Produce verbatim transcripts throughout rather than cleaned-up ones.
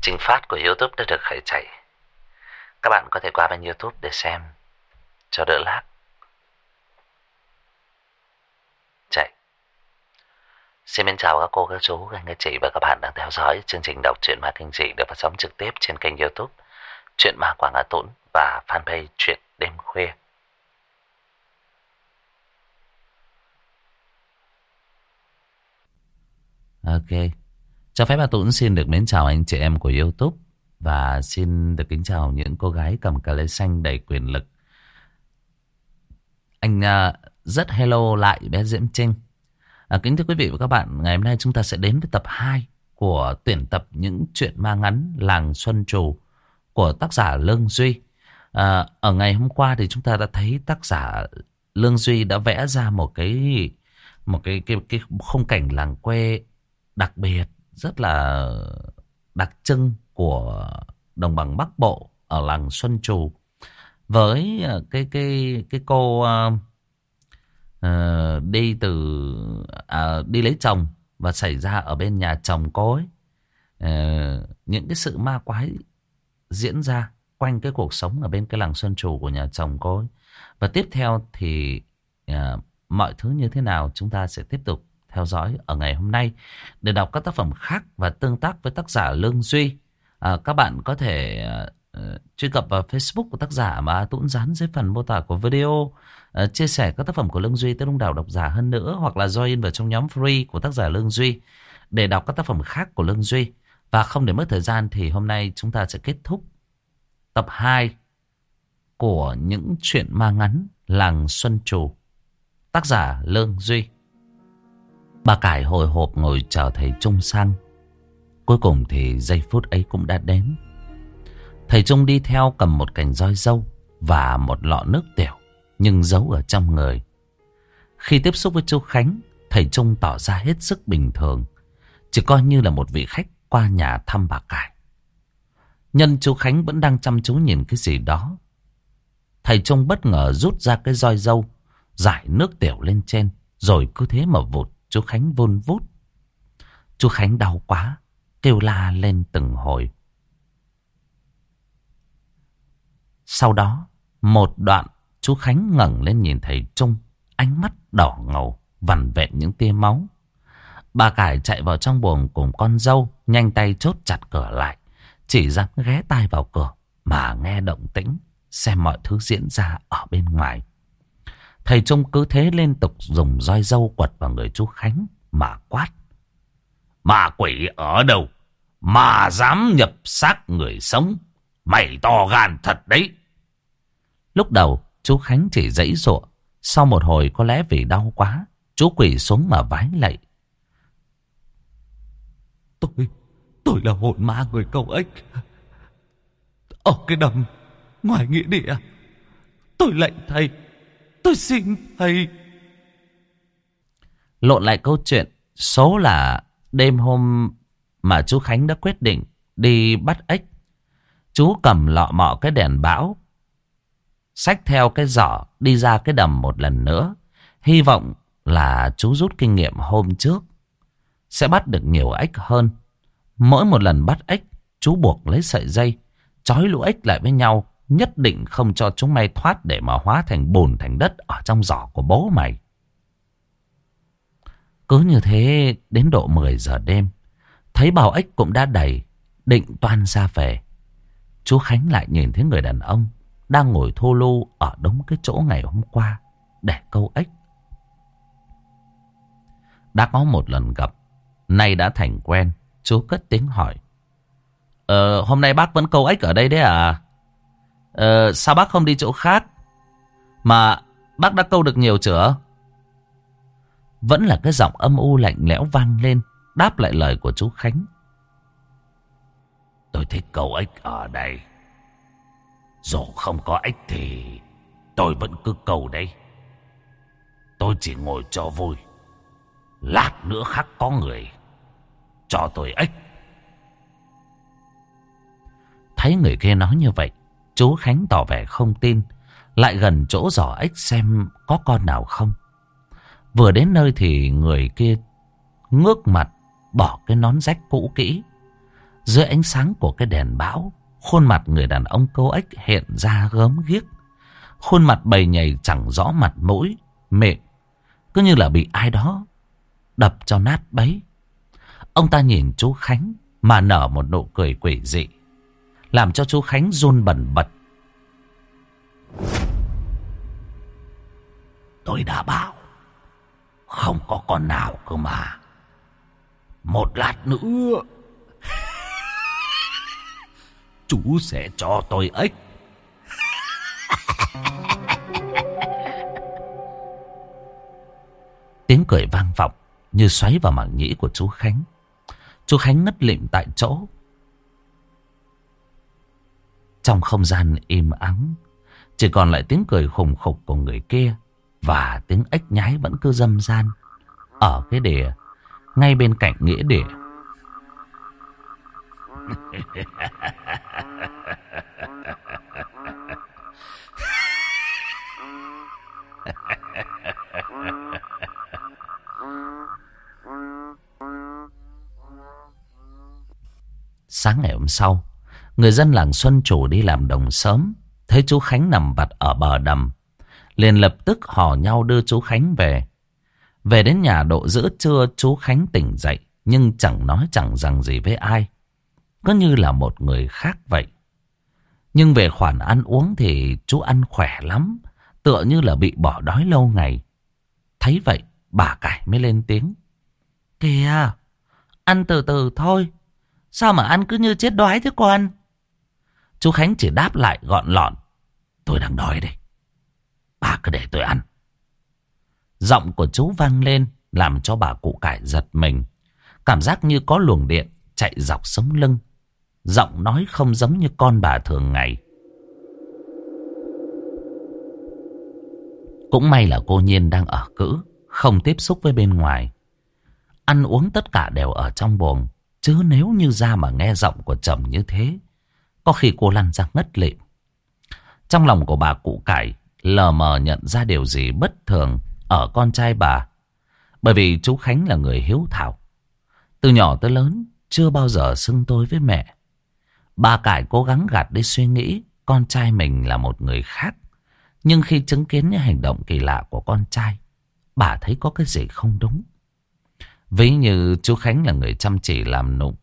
trình phát của YouTube đã được khởi chạy. Các bạn có thể qua bên YouTube để xem cho đỡ lag. Chạy. Xin mến chào các cô, các chú, các anh chị và các bạn đang theo dõi chương trình đọc truyện ma kinh dị được phát sóng trực tiếp trên kênh YouTube Truyện Ma Quảng Hà Tũng và fanpage Truyện Đêm Khuya. Ok. Cho phép Hà Tũng xin được mến chào anh chị em của YouTube và xin được kính chào những cô gái cầm cà lê xanh đầy quyền lực. Anh uh, rất hello lại bé Diễm Trinh. À, kính thưa quý vị và các bạn, ngày hôm nay chúng ta sẽ đến với tập hai của tuyển tập những truyện ma ngắn Làng Xuân Trù của tác giả Lương Duy. À, ở ngày hôm qua thì chúng ta đã thấy tác giả Lương Duy đã vẽ ra một cái một cái cái cái khung cảnh làng quê đặc biệt, rất là đặc trưng của đồng bằng Bắc Bộ ở làng Xuân Trù, với cái cái cái cô uh, uh, đi từ uh, đi lấy chồng và xảy ra ở bên nhà chồng cô ấy. Uh, những cái sự ma quái diễn ra quanh cái cuộc sống ở bên cái làng Xuân Trù của nhà chồng cô ấy. Và tiếp theo thì uh, mọi thứ như thế nào chúng ta sẽ tiếp tục theo dõi ở ngày hôm nay. Để đọc các tác phẩm khác và tương tác với tác giả Lương Duy, à, các bạn có thể uh, truy cập vào Facebook của tác giả mà Tũng dán dưới phần mô tả của video, uh, chia sẻ các tác phẩm của Lương Duy tới đông đảo độc giả hơn nữa, hoặc là join vào trong nhóm free của tác giả Lương Duy để đọc các tác phẩm khác của Lương Duy. Và không để mất thời gian thì hôm nay chúng ta sẽ kết thúc tập hai của những truyện ma ngắn Làng Xuân Trù, tác giả Lương Duy. Bà Cải hồi hộp ngồi chờ thầy Trung sang. Cuối cùng thì giây phút ấy cũng đã đến. Thầy Trung đi theo cầm một cành roi dâu và một lọ nước tiểu, nhưng giấu ở trong người. Khi tiếp xúc với chú Khánh, thầy Trung tỏ ra hết sức bình thường, chỉ coi như là một vị khách qua nhà thăm bà Cải. Nhân chú Khánh vẫn đang chăm chú nhìn cái gì đó, thầy Trung bất ngờ rút ra cái roi dâu, rải nước tiểu lên trên, rồi cứ thế mà vụt. Chú Khánh vun vút. Chú Khánh đau quá, kêu la lên từng hồi. Sau đó, một đoạn chú Khánh ngẩng lên nhìn thầy Trung, ánh mắt đỏ ngầu, vằn vện những tia máu. Bà Cải chạy vào trong buồng cùng con dâu, nhanh tay chốt chặt cửa lại, chỉ dám ghé tai vào cửa mà nghe động tĩnh, xem mọi thứ diễn ra ở bên ngoài. Thầy Trung cứ thế liên tục dùng roi dâu quật vào người chú Khánh mà quát: Ma quỷ ở đâu mà dám nhập xác người sống? Mày to gan thật đấy. Lúc đầu chú Khánh chỉ giãy giụa, sau một hồi có lẽ vì đau quá, chú quỳ xuống mà vái lạy: Tôi, tôi là hồn ma người Câu Ếch ở cái đầm ngoài nghĩa địa. Tôi lạy thầy, tôi xin thầy. Lộn lại câu chuyện, số là đêm hôm mà chú Khánh đã quyết định đi bắt ếch, chú cầm lọ mọ cái đèn bão, xách theo cái giỏ đi ra cái đầm một lần nữa, hy vọng là chú rút kinh nghiệm hôm trước sẽ bắt được nhiều ếch hơn. Mỗi một lần bắt ếch, chú buộc lấy sợi dây trói lũ ếch lại với nhau, nhất định không cho chúng may thoát để mà hóa thành bùn thành đất ở trong giỏ của bố mày. Cứ như thế đến độ mười giờ đêm, thấy bào ếch cũng đã đầy, định toan ra về, chú Khánh lại nhìn thấy người đàn ông đang ngồi thô lô ở đúng cái chỗ ngày hôm qua để câu ếch. Đã có một lần gặp, nay đã thành quen, chú cất tiếng hỏi: Ờ, hôm nay bác vẫn câu ếch ở đây đấy à? Ờ, sao bác không đi chỗ khác? Mà bác đã câu được nhiều chưa? Vẫn là cái giọng âm u lạnh lẽo vang lên, đáp lại lời của chú Khánh: Tôi thích câu ếch ở đây. Dù không có ếch thì tôi vẫn cứ câu đây. Tôi chỉ ngồi cho vui. Lát nữa khắc có người cho tôi ếch. Thấy người kia nói như vậy, chú Khánh tỏ vẻ không tin, lại gần chỗ giỏ ếch xem có con nào không. Vừa đến nơi thì người kia ngước mặt, bỏ cái nón rách cũ kỹ, Dưới ánh sáng của cái đèn bão, khuôn mặt người đàn ông câu ếch hiện ra gớm ghiếc. Khuôn mặt bầy nhầy chẳng rõ mặt mũi, miệng cứ như là bị ai đó đập cho nát bấy. Ông ta nhìn chú Khánh mà nở một nụ cười quỷ dị, làm cho chú Khánh run bần bật. Tôi đã bảo không có con nào cơ mà. Một lát nữa chú sẽ cho tôi ếch. Tiếng cười vang vọng như xoáy vào màng nhĩ của chú Khánh. Chú Khánh ngất lịm tại chỗ. Trong không gian im ắng, chỉ còn lại tiếng cười khùng khục của người kia và tiếng ếch nhái vẫn cứ râm ran ở cái đìa ngay bên cạnh nghĩa địa. Sáng ngày hôm sau, người dân làng Xuân Chủ đi làm đồng sớm, thấy chú Khánh nằm vặt ở bờ đầm, liền lập tức hò nhau đưa chú Khánh về. Về đến nhà độ giữa trưa, chú Khánh tỉnh dậy nhưng chẳng nói chẳng rằng gì với ai, cứ như là một người khác vậy. Nhưng về khoản ăn uống thì chú ăn khỏe lắm, tựa như là bị bỏ đói lâu ngày. Thấy vậy, bà Cải mới lên tiếng. Kìa, ăn từ từ thôi, sao mà ăn cứ như chết đói thế con? Chú Khánh chỉ đáp lại gọn lọn. Tôi đang đói đây, bà cứ để tôi ăn. Giọng của chú vang lên làm cho bà cụ Cải giật mình, cảm giác như có luồng điện chạy dọc sống lưng. Giọng nói không giống như con bà thường ngày. Cũng may là cô Nhiên đang ở cữ, không tiếp xúc với bên ngoài. Ăn uống tất cả đều ở trong buồng, chứ nếu như ra mà nghe giọng của chồng như thế, có khi cô lăn ra ngất lịm. Trong lòng của bà cụ Cải lờ mờ nhận ra điều gì bất thường ở con trai bà. Bởi vì chú Khánh là người hiếu thảo, từ nhỏ tới lớn chưa bao giờ xưng tôi với mẹ. Bà Cải cố gắng gạt đi suy nghĩ con trai mình là một người khác. Nhưng khi chứng kiến những hành động kỳ lạ của con trai, bà thấy có cái gì không đúng. Ví như chú Khánh là người chăm chỉ làm nụng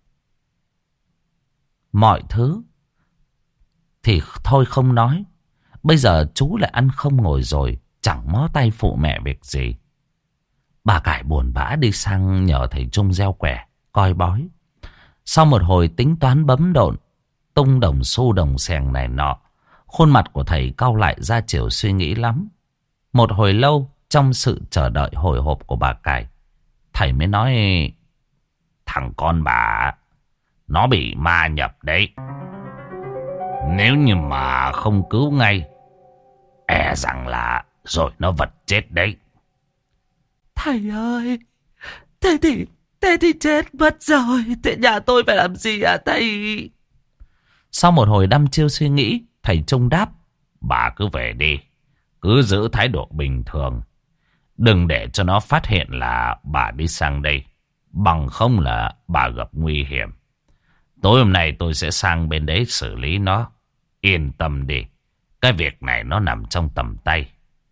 mọi thứ thì thôi không nói, bây giờ chú lại ăn không ngồi rồi, chẳng mó tay phụ mẹ việc gì. Bà Cải buồn bã đi sang nhờ thầy Trung gieo quẻ, coi bói. Sau một hồi tính toán bấm độn, tung đồng xu đồng xèng này nọ, khuôn mặt của thầy cau lại ra chiều suy nghĩ lắm. Một hồi lâu, trong sự chờ đợi hồi hộp của bà Cải, thầy mới nói: thằng con bà, nó bị ma nhập đấy. Nếu như mà không cứu ngay, e rằng là rồi nó vật chết đấy. Thầy ơi, thế thì, thế thì chết mất rồi. Thế nhà tôi phải làm gì à thầy? Sau một hồi đăm chiêu suy nghĩ, thầy Trung đáp: bà cứ về đi, cứ giữ thái độ bình thường, đừng để cho nó phát hiện là bà đi sang đây, bằng không là bà gặp nguy hiểm. Tối hôm nay tôi sẽ sang bên đấy xử lý nó. Yên tâm đi, cái việc này nó nằm trong tầm tay.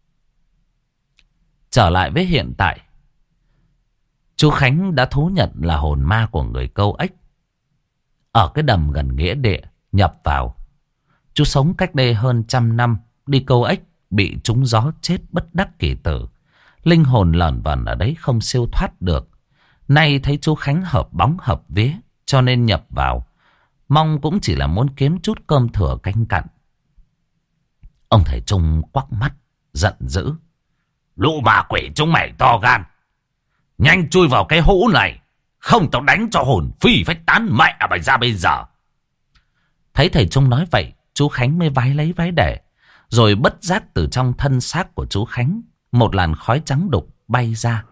Trở lại với hiện tại, chú Khánh đã thú nhận là hồn ma của người câu ếch ở cái đầm gần nghĩa địa nhập vào. Chú sống cách đây hơn trăm năm, đi câu ếch bị trúng gió chết bất đắc kỳ tử. Linh hồn lởn vởn ở đấy không siêu thoát được. Nay thấy chú Khánh hợp bóng hợp vía, cho nên nhập vào, mong cũng chỉ là muốn kiếm chút cơm thừa canh cặn. Ông thầy Trung quắc mắt giận dữ: lũ ma quỷ chúng mày to gan, nhanh chui vào cái hũ này, không tao đánh cho hồn phi phách tán mẹ mày ra bây giờ. Thấy thầy Trung nói vậy, chú Khánh mới vái lấy vái để, rồi bất giác từ trong thân xác của chú Khánh một làn khói trắng đục bay ra.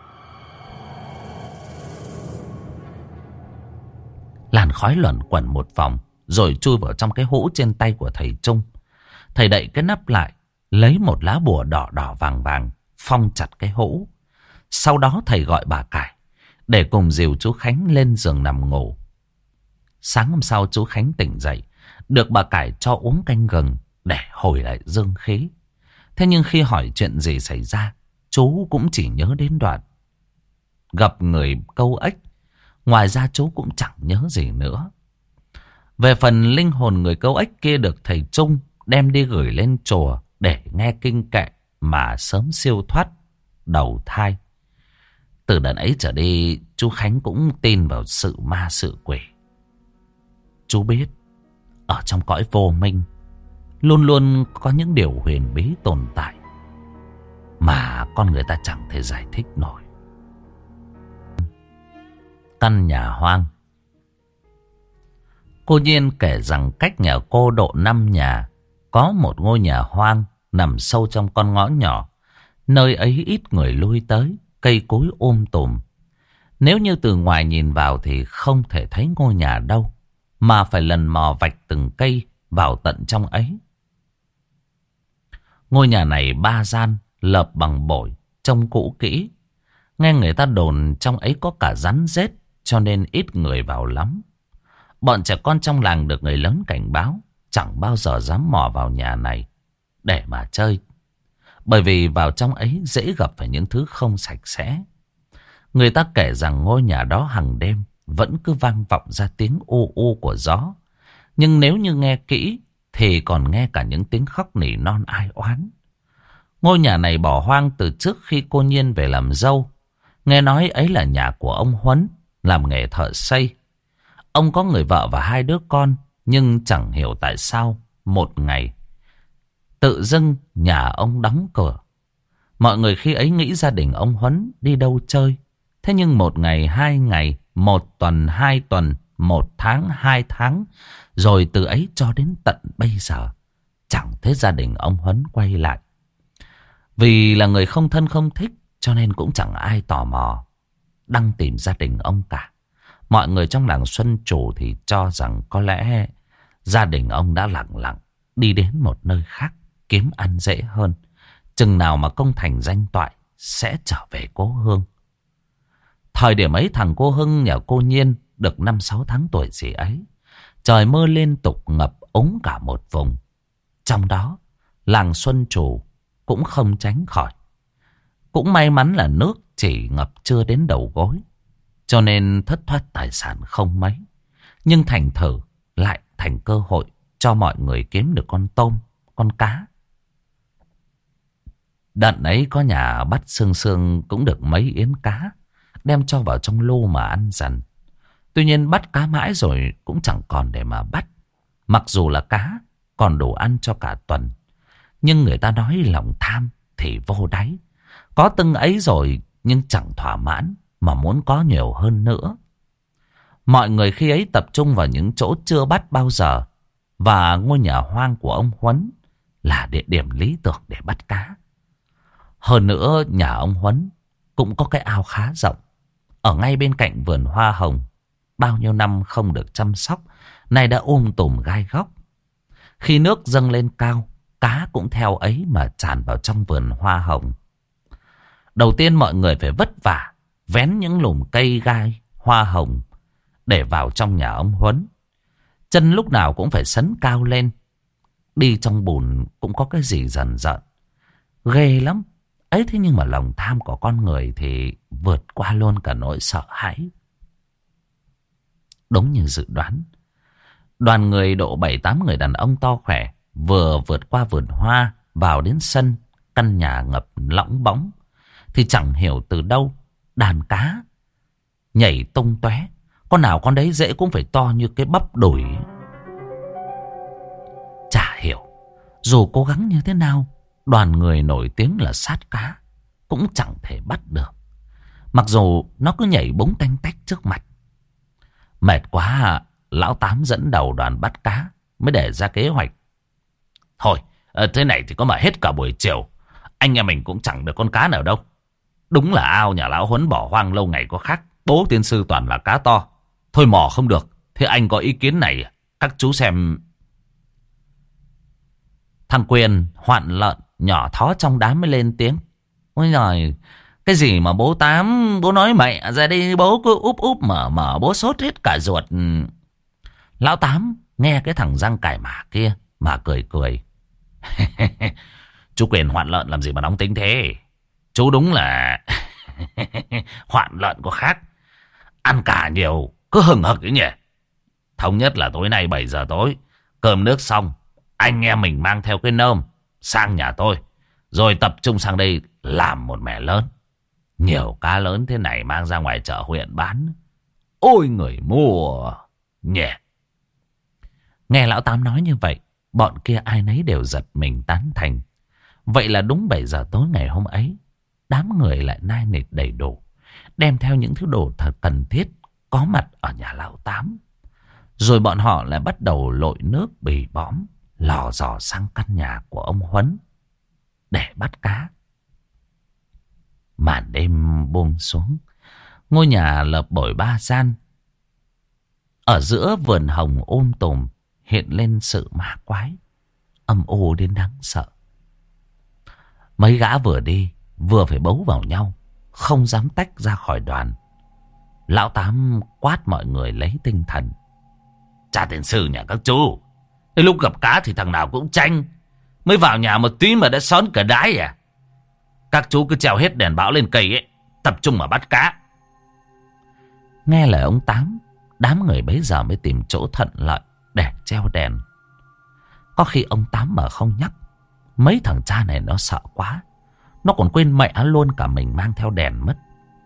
Làn khói luẩn quẩn một vòng, rồi chui vào trong cái hũ trên tay của thầy Trung. Thầy đậy cái nắp lại, lấy một lá bùa đỏ đỏ vàng vàng, phong chặt cái hũ. Sau đó thầy gọi bà Cải để cùng dìu chú Khánh lên giường nằm ngủ. Sáng hôm sau chú Khánh tỉnh dậy, được bà Cải cho uống canh gừng để hồi lại dương khí. Thế nhưng khi hỏi chuyện gì xảy ra, chú cũng chỉ nhớ đến đoạn gặp người câu ếch. Ngoài ra chú cũng chẳng nhớ gì nữa. Về phần linh hồn người câu ếch kia được thầy Trung đem đi gửi lên chùa để nghe kinh kệ mà sớm siêu thoát đầu thai. Từ đợt ấy trở đi, chú Khánh cũng tin vào sự ma sự quỷ. Chú biết, ở trong cõi vô minh, luôn luôn có những điều huyền bí tồn tại mà con người ta chẳng thể giải thích nổi. Căn nhà hoang. Cô Nhiên kể rằng cách nhà cô độ năm nhà, có một ngôi nhà hoang nằm sâu trong con ngõ nhỏ. Nơi ấy ít người lui tới, cây cối um tùm. Nếu như từ ngoài nhìn vào thì không thể thấy ngôi nhà đâu, mà phải lần mò vạch từng cây vào tận trong ấy. Ngôi nhà này ba gian, lợp bằng bổi, trông cũ kỹ. Nghe người ta đồn trong ấy có cả rắn rết, cho nên ít người vào lắm. Bọn trẻ con trong làng được người lớn cảnh báo chẳng bao giờ dám mò vào nhà này để mà chơi, bởi vì vào trong ấy dễ gặp phải những thứ không sạch sẽ. Người ta kể rằng ngôi nhà đó hàng đêm vẫn cứ vang vọng ra tiếng u u của gió. Nhưng nếu như nghe kỹ thì còn nghe cả những tiếng khóc nỉ non ai oán. Ngôi nhà này bỏ hoang từ trước khi cô Nhiên về làm dâu. Nghe nói ấy là nhà của ông Huấn, làm nghề thợ xây. Ông có người vợ và hai đứa con, nhưng chẳng hiểu tại sao một ngày tự dưng nhà ông đóng cửa. Mọi người khi ấy nghĩ gia đình ông Huấn đi đâu chơi. Thế nhưng một ngày, hai ngày, một tuần, hai tuần, một tháng, hai tháng, rồi từ ấy cho đến tận bây giờ chẳng thấy gia đình ông Huấn quay lại. Vì là người không thân không thích, cho nên cũng chẳng ai tò mò đăng tìm gia đình ông cả. Mọi người trong làng Xuân Chủ thì cho rằng có lẽ gia đình ông đã lặng lặng đi đến một nơi khác kiếm ăn dễ hơn. Chừng nào mà công thành danh toại sẽ trở về cố hương. Thời điểm ấy thằng cô Hưng nhà cô Nhiên được năm sáu tháng tuổi gì ấy. Trời mưa liên tục ngập úng cả một vùng. Trong đó làng Xuân Chủ cũng không tránh khỏi. Cũng may mắn là nước chỉ ngập chưa đến đầu gối, cho nên thất thoát tài sản không mấy. Nhưng thành thử lại thành cơ hội cho mọi người kiếm được con tôm, con cá. Đợt ấy có nhà bắt xương xương cũng được mấy yến cá, đem cho vào trong lu mà ăn dần. Tuy nhiên bắt cá mãi rồi cũng chẳng còn để mà bắt. Mặc dù là cá còn đủ ăn cho cả tuần, nhưng người ta nói lòng tham thì vô đáy. Có từng ấy rồi nhưng chẳng thỏa mãn, mà muốn có nhiều hơn nữa. Mọi người khi ấy tập trung vào những chỗ chưa bắt bao giờ, và ngôi nhà hoang của ông Huấn là địa điểm lý tưởng để bắt cá. Hơn nữa nhà ông Huấn cũng có cái ao khá rộng, ở ngay bên cạnh vườn hoa hồng. Bao nhiêu năm không được chăm sóc, nay đã um tùm gai góc. Khi nước dâng lên cao, cá cũng theo ấy mà tràn vào trong vườn hoa hồng. Đầu tiên mọi người phải vất vả vén những lùm cây gai hoa hồng để vào trong nhà ông Huấn. Chân lúc nào cũng phải sấn cao lên. Đi trong bùn cũng có cái gì dần dần ghê lắm. Ấy thế nhưng mà lòng tham của con người thì vượt qua luôn cả nỗi sợ hãi. Đúng như dự đoán, đoàn người độ bảy tám người đàn ông to khỏe vừa vượt qua vườn hoa vào đến sân căn nhà ngập lõng bóng, thì chẳng hiểu từ đâu đàn cá nhảy tung tóe. Con nào con đấy dễ cũng phải to như cái bắp đùi. Chả hiểu dù cố gắng như thế nào, đoàn người nổi tiếng là sát cá cũng chẳng thể bắt được, mặc dù nó cứ nhảy búng tanh tách trước mặt. Mệt quá, lão Tám dẫn đầu đoàn bắt cá mới để ra kế hoạch. Thôi thế này thì có mà hết cả buổi chiều, anh em mình cũng chẳng được con cá nào đâu. Đúng là ao nhà lão Huấn bỏ hoang lâu ngày có khác. Bố tiên sư toàn là cá to. Thôi mò không được, thế anh có ý kiến này, các chú xem. Thằng Quyền hoạn lợn nhỏ thó trong đám mới lên tiếng. Ôi giời, cái gì mà bố Tám, bố nói mẹ ra đây bố cứ úp úp mở mở, bố sốt hết cả ruột. Lão Tám nghe cái thằng răng cải mả kia mà cười cười. Chú Quyền hoạn lợn làm gì mà nóng tính thế? Chú đúng là hoạn lợn có khác. Ăn cả nhiều cứ hừng hực ấy nhỉ. Thống nhất là tối nay bảy giờ tối, cơm nước xong, anh em mình mang theo cái nơm sang nhà tôi, rồi tập trung sang đây làm một mẻ lớn. Nhiều cá lớn thế này mang ra ngoài chợ huyện bán, ôi người mua nhỉ. Nghe lão Tám nói như vậy, bọn kia ai nấy đều giật mình tán thành. Vậy là đúng bảy giờ tối ngày hôm ấy, đám người lại nai nịt đầy đủ, đem theo những thứ đồ thật cần thiết có mặt ở nhà lão Tám. Rồi bọn họ lại bắt đầu lội nước bì bõm, lò dò sang căn nhà của ông Huấn để bắt cá. Màn đêm buông xuống, ngôi nhà lợp bổi ba gian. Ở giữa vườn hồng um tùm hiện lên sự ma quái, âm u đến đáng sợ. Mấy gã vừa đi vừa phải bấu vào nhau, không dám tách ra khỏi đoàn. Lão Tám quát mọi người lấy tinh thần. Cha tiền sư nhà các chú, cái lúc gặp cá thì thằng nào cũng tranh, mới vào nhà một tí mà đã xón cả đái à. Các chú cứ treo hết đèn báo lên cây ấy, tập trung mà bắt cá. Nghe lời ông Tám, đám người bấy giờ mới tìm chỗ thuận lợi để treo đèn. Có khi ông Tám mà không nhắc, mấy thằng cha này nó sợ quá, nó còn quên mẹ luôn cả mình mang theo đèn mất.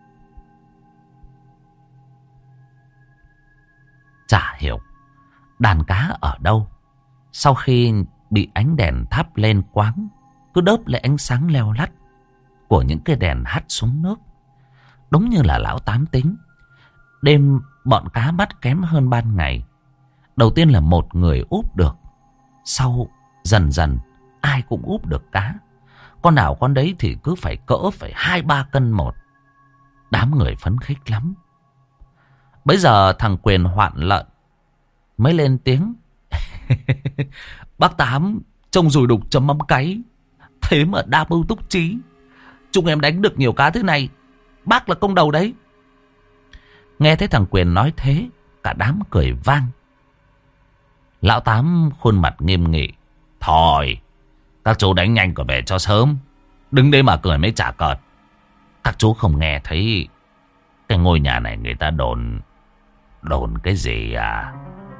Chả hiểu đàn cá ở đâu, sau khi bị ánh đèn thắp lên quáng, cứ đớp lấy ánh sáng leo lắt của những cái đèn hắt xuống nước. Đúng như là lão Tám tính, đêm bọn cá bắt kém hơn ban ngày. Đầu tiên là một người úp được, sau dần dần ai cũng úp được cá. Con nào con đấy thì cứ phải cỡ phải hai ba cân một. Đám người phấn khích lắm. Bây giờ thằng Quyền hoạn lợn mới lên tiếng. Bác Tám trông rùi đục chấm mắm cáy, thế mà đa mưu túc trí, chúng em đánh được nhiều cá thế này, bác là công đầu đấy. Nghe thấy thằng Quyền nói thế, cả đám cười vang. Lão Tám khuôn mặt nghiêm nghị. Thôi, các chú đánh nhanh còn về cho sớm, đứng đây mà cười mới chả cợt. Các chú không nghe thấy cái ngôi nhà này người ta đồn đồn cái gì à?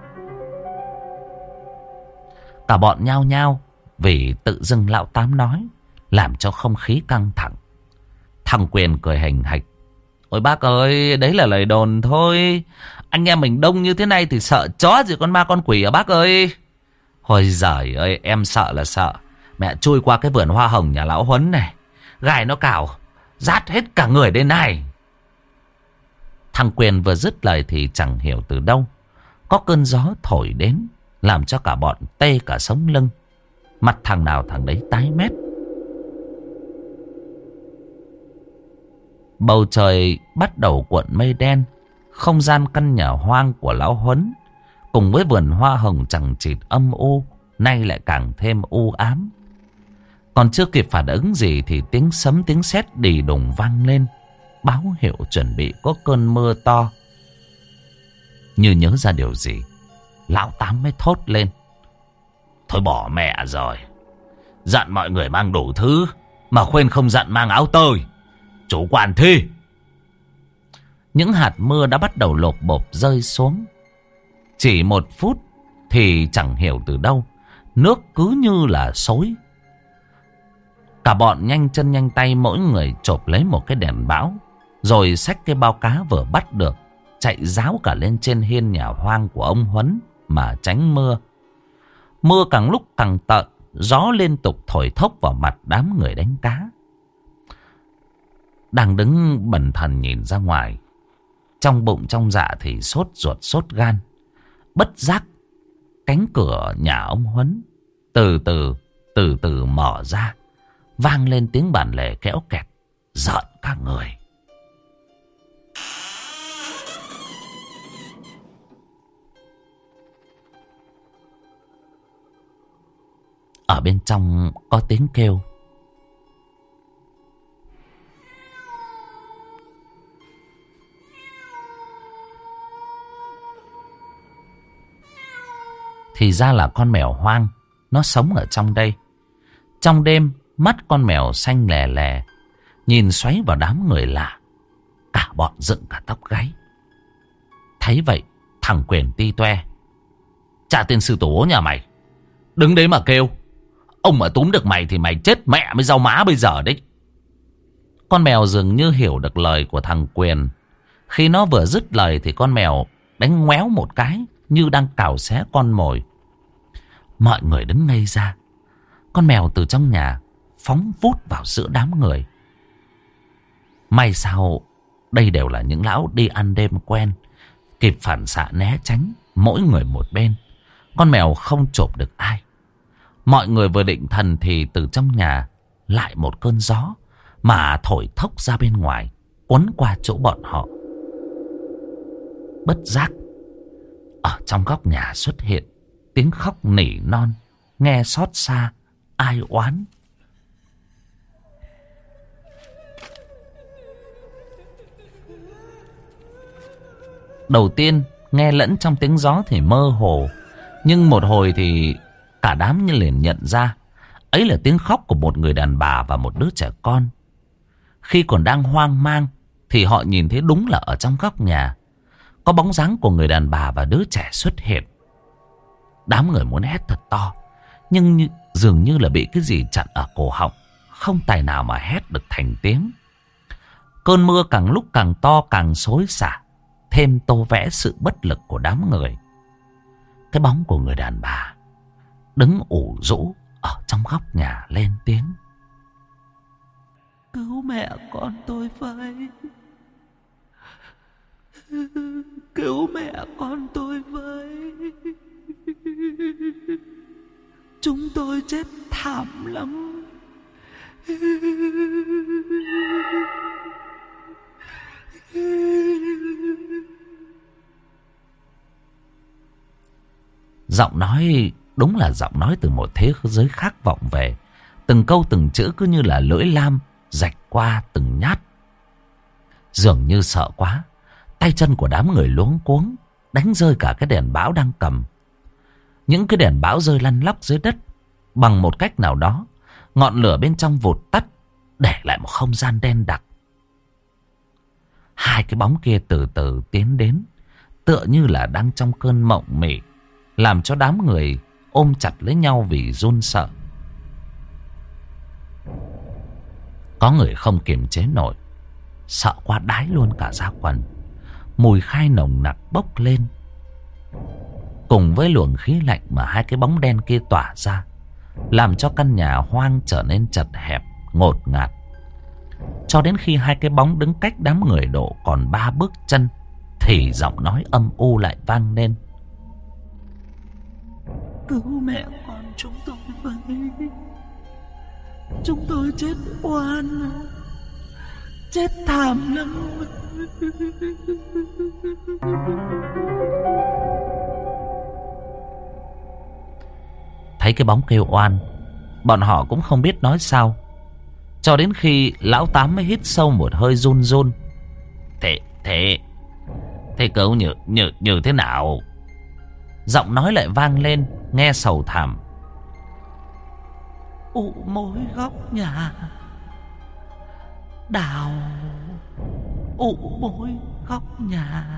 Cả bọn nhao nhao vì tự dưng lão Tám nói, làm cho không khí căng thẳng. Thằng Quyền cười hành hạch. Ôi bác ơi, đấy là lời đồn thôi. Anh em mình đông như thế này thì sợ chó gì con ma con quỷ à bác ơi. Ôi giời ơi, em sợ là sợ. Mẹ chui qua cái vườn hoa hồng nhà lão Huấn này, gai nó cào rát hết cả người đây này. Thằng Quyền vừa dứt lời thì chẳng hiểu từ đâu có cơn gió thổi đến, làm cho cả bọn tê cả sống lưng. Mặt thằng nào thằng đấy tái mét. Bầu trời bắt đầu cuộn mây đen. Không gian căn nhà hoang của lão Huấn cùng với vườn hoa hồng chằng chịt âm u nay lại càng thêm u ám. Còn chưa kịp phản ứng gì thì tiếng sấm tiếng sét đì đùng vang lên, báo hiệu chuẩn bị có cơn mưa to. Như nhớ ra điều gì, lão Tám mới thốt lên. Thôi bỏ mẹ rồi, dặn mọi người mang đủ thứ mà khuyên không dặn mang áo tơi, chủ quản thi. Những hạt mưa đã bắt đầu lộp bộp rơi xuống. Chỉ một phút thì chẳng hiểu từ đâu nước cứ như là xối. Cả bọn nhanh chân nhanh tay, mỗi người chộp lấy một cái đèn bão, rồi xách cái bao cá vừa bắt được, chạy ráo cả lên trên hiên nhà hoang của ông Huấn mà tránh mưa. Mưa càng lúc càng tợn, gió liên tục thổi thốc vào mặt đám người đánh cá. Đang đứng bần thần nhìn ra ngoài, trong bụng trong dạ thì sốt ruột sốt gan. Bất giác cánh cửa nhà ông Huấn từ từ từ từ mở ra, vang lên tiếng bản lề kéo kẹt, rợn cả người. Ở bên trong có tiếng kêu. Thì ra là con mèo hoang, nó sống ở trong đây. Trong đêm, mắt con mèo xanh lè lè, nhìn xoáy vào đám người lạ. Cả bọn dựng cả tóc gáy. Thấy vậy, thằng Quyền ti toe: "Cha tên sư tổ nhà mày, đứng đấy mà kêu. Ông mà túm được mày thì mày chết mẹ mới rau má bây giờ đấy." Con mèo dường như hiểu được lời của thằng Quyền. Khi nó vừa dứt lời thì con mèo đánh ngoéo một cái như đang cào xé con mồi. Mọi người đứng ngây ra. Con mèo từ trong nhà phóng vút vào giữa đám người. May sao đây đều là những lão đi ăn đêm quen, kịp phản xạ né tránh, mỗi người một bên. Con mèo không chộp được ai. Mọi người vừa định thần thì từ trong nhà lại một cơn gió mà thổi thốc ra bên ngoài, cuốn qua chỗ bọn họ. Bất giác, ở trong góc nhà xuất hiện tiếng khóc nỉ non, nghe xót xa, ai oán. Đầu tiên nghe lẫn trong tiếng gió thì mơ hồ, nhưng một hồi thì cả đám như liền nhận ra ấy là tiếng khóc của một người đàn bà và một đứa trẻ con. Khi còn đang hoang mang thì họ nhìn thấy đúng là ở trong góc nhà có bóng dáng của người đàn bà và đứa trẻ xuất hiện. Đám người muốn hét thật to, nhưng như, dường như là bị cái gì chặn ở cổ họng, không tài nào mà hét được thành tiếng. Cơn mưa càng lúc càng to, càng xối xả, thêm tô vẽ sự bất lực của đám người. Cái bóng của người đàn bà đứng ủ rũ ở trong góc nhà lên tiếng: "Cứu mẹ con tôi với. Cứu mẹ con tôi với. Chúng tôi chết thảm lắm." Giọng nói đúng là giọng nói từ một thế giới khác vọng về. Từng câu từng chữ cứ như là lưỡi lam rạch qua từng nhát. Dường như sợ quá, tay chân của đám người luống cuống, đánh rơi cả cái đèn bão đang cầm. Những cái đèn bão rơi lăn lóc dưới đất. Bằng một cách nào đó, ngọn lửa bên trong vụt tắt, để lại một không gian đen đặc. Hai cái bóng kia từ từ tiến đến, tựa như là đang trong cơn mộng mị, làm cho đám người ôm chặt lấy nhau vì run sợ. Có người không kiềm chế nổi, sợ quá đái luôn cả da quần. Mùi khai nồng nặc bốc lên, cùng với luồng khí lạnh mà hai cái bóng đen kia tỏa ra, làm cho căn nhà hoang trở nên chật hẹp, ngột ngạt. Cho đến khi hai cái bóng đứng cách đám người độ còn ba bước chân, thì giọng nói âm u lại vang lên: "Cứu mẹ con chúng tôi với. Chúng tôi chết oan, chết thảm lắm." Thấy cái bóng kêu oan, bọn họ cũng không biết nói sao. Cho đến khi lão Tám mới hít sâu một hơi run run: Thế, thế, thế cứu như, như, như thế nào? Giọng nói lại vang lên, nghe sầu thảm: "Ụ mối góc nhà, đào ụ mối góc nhà."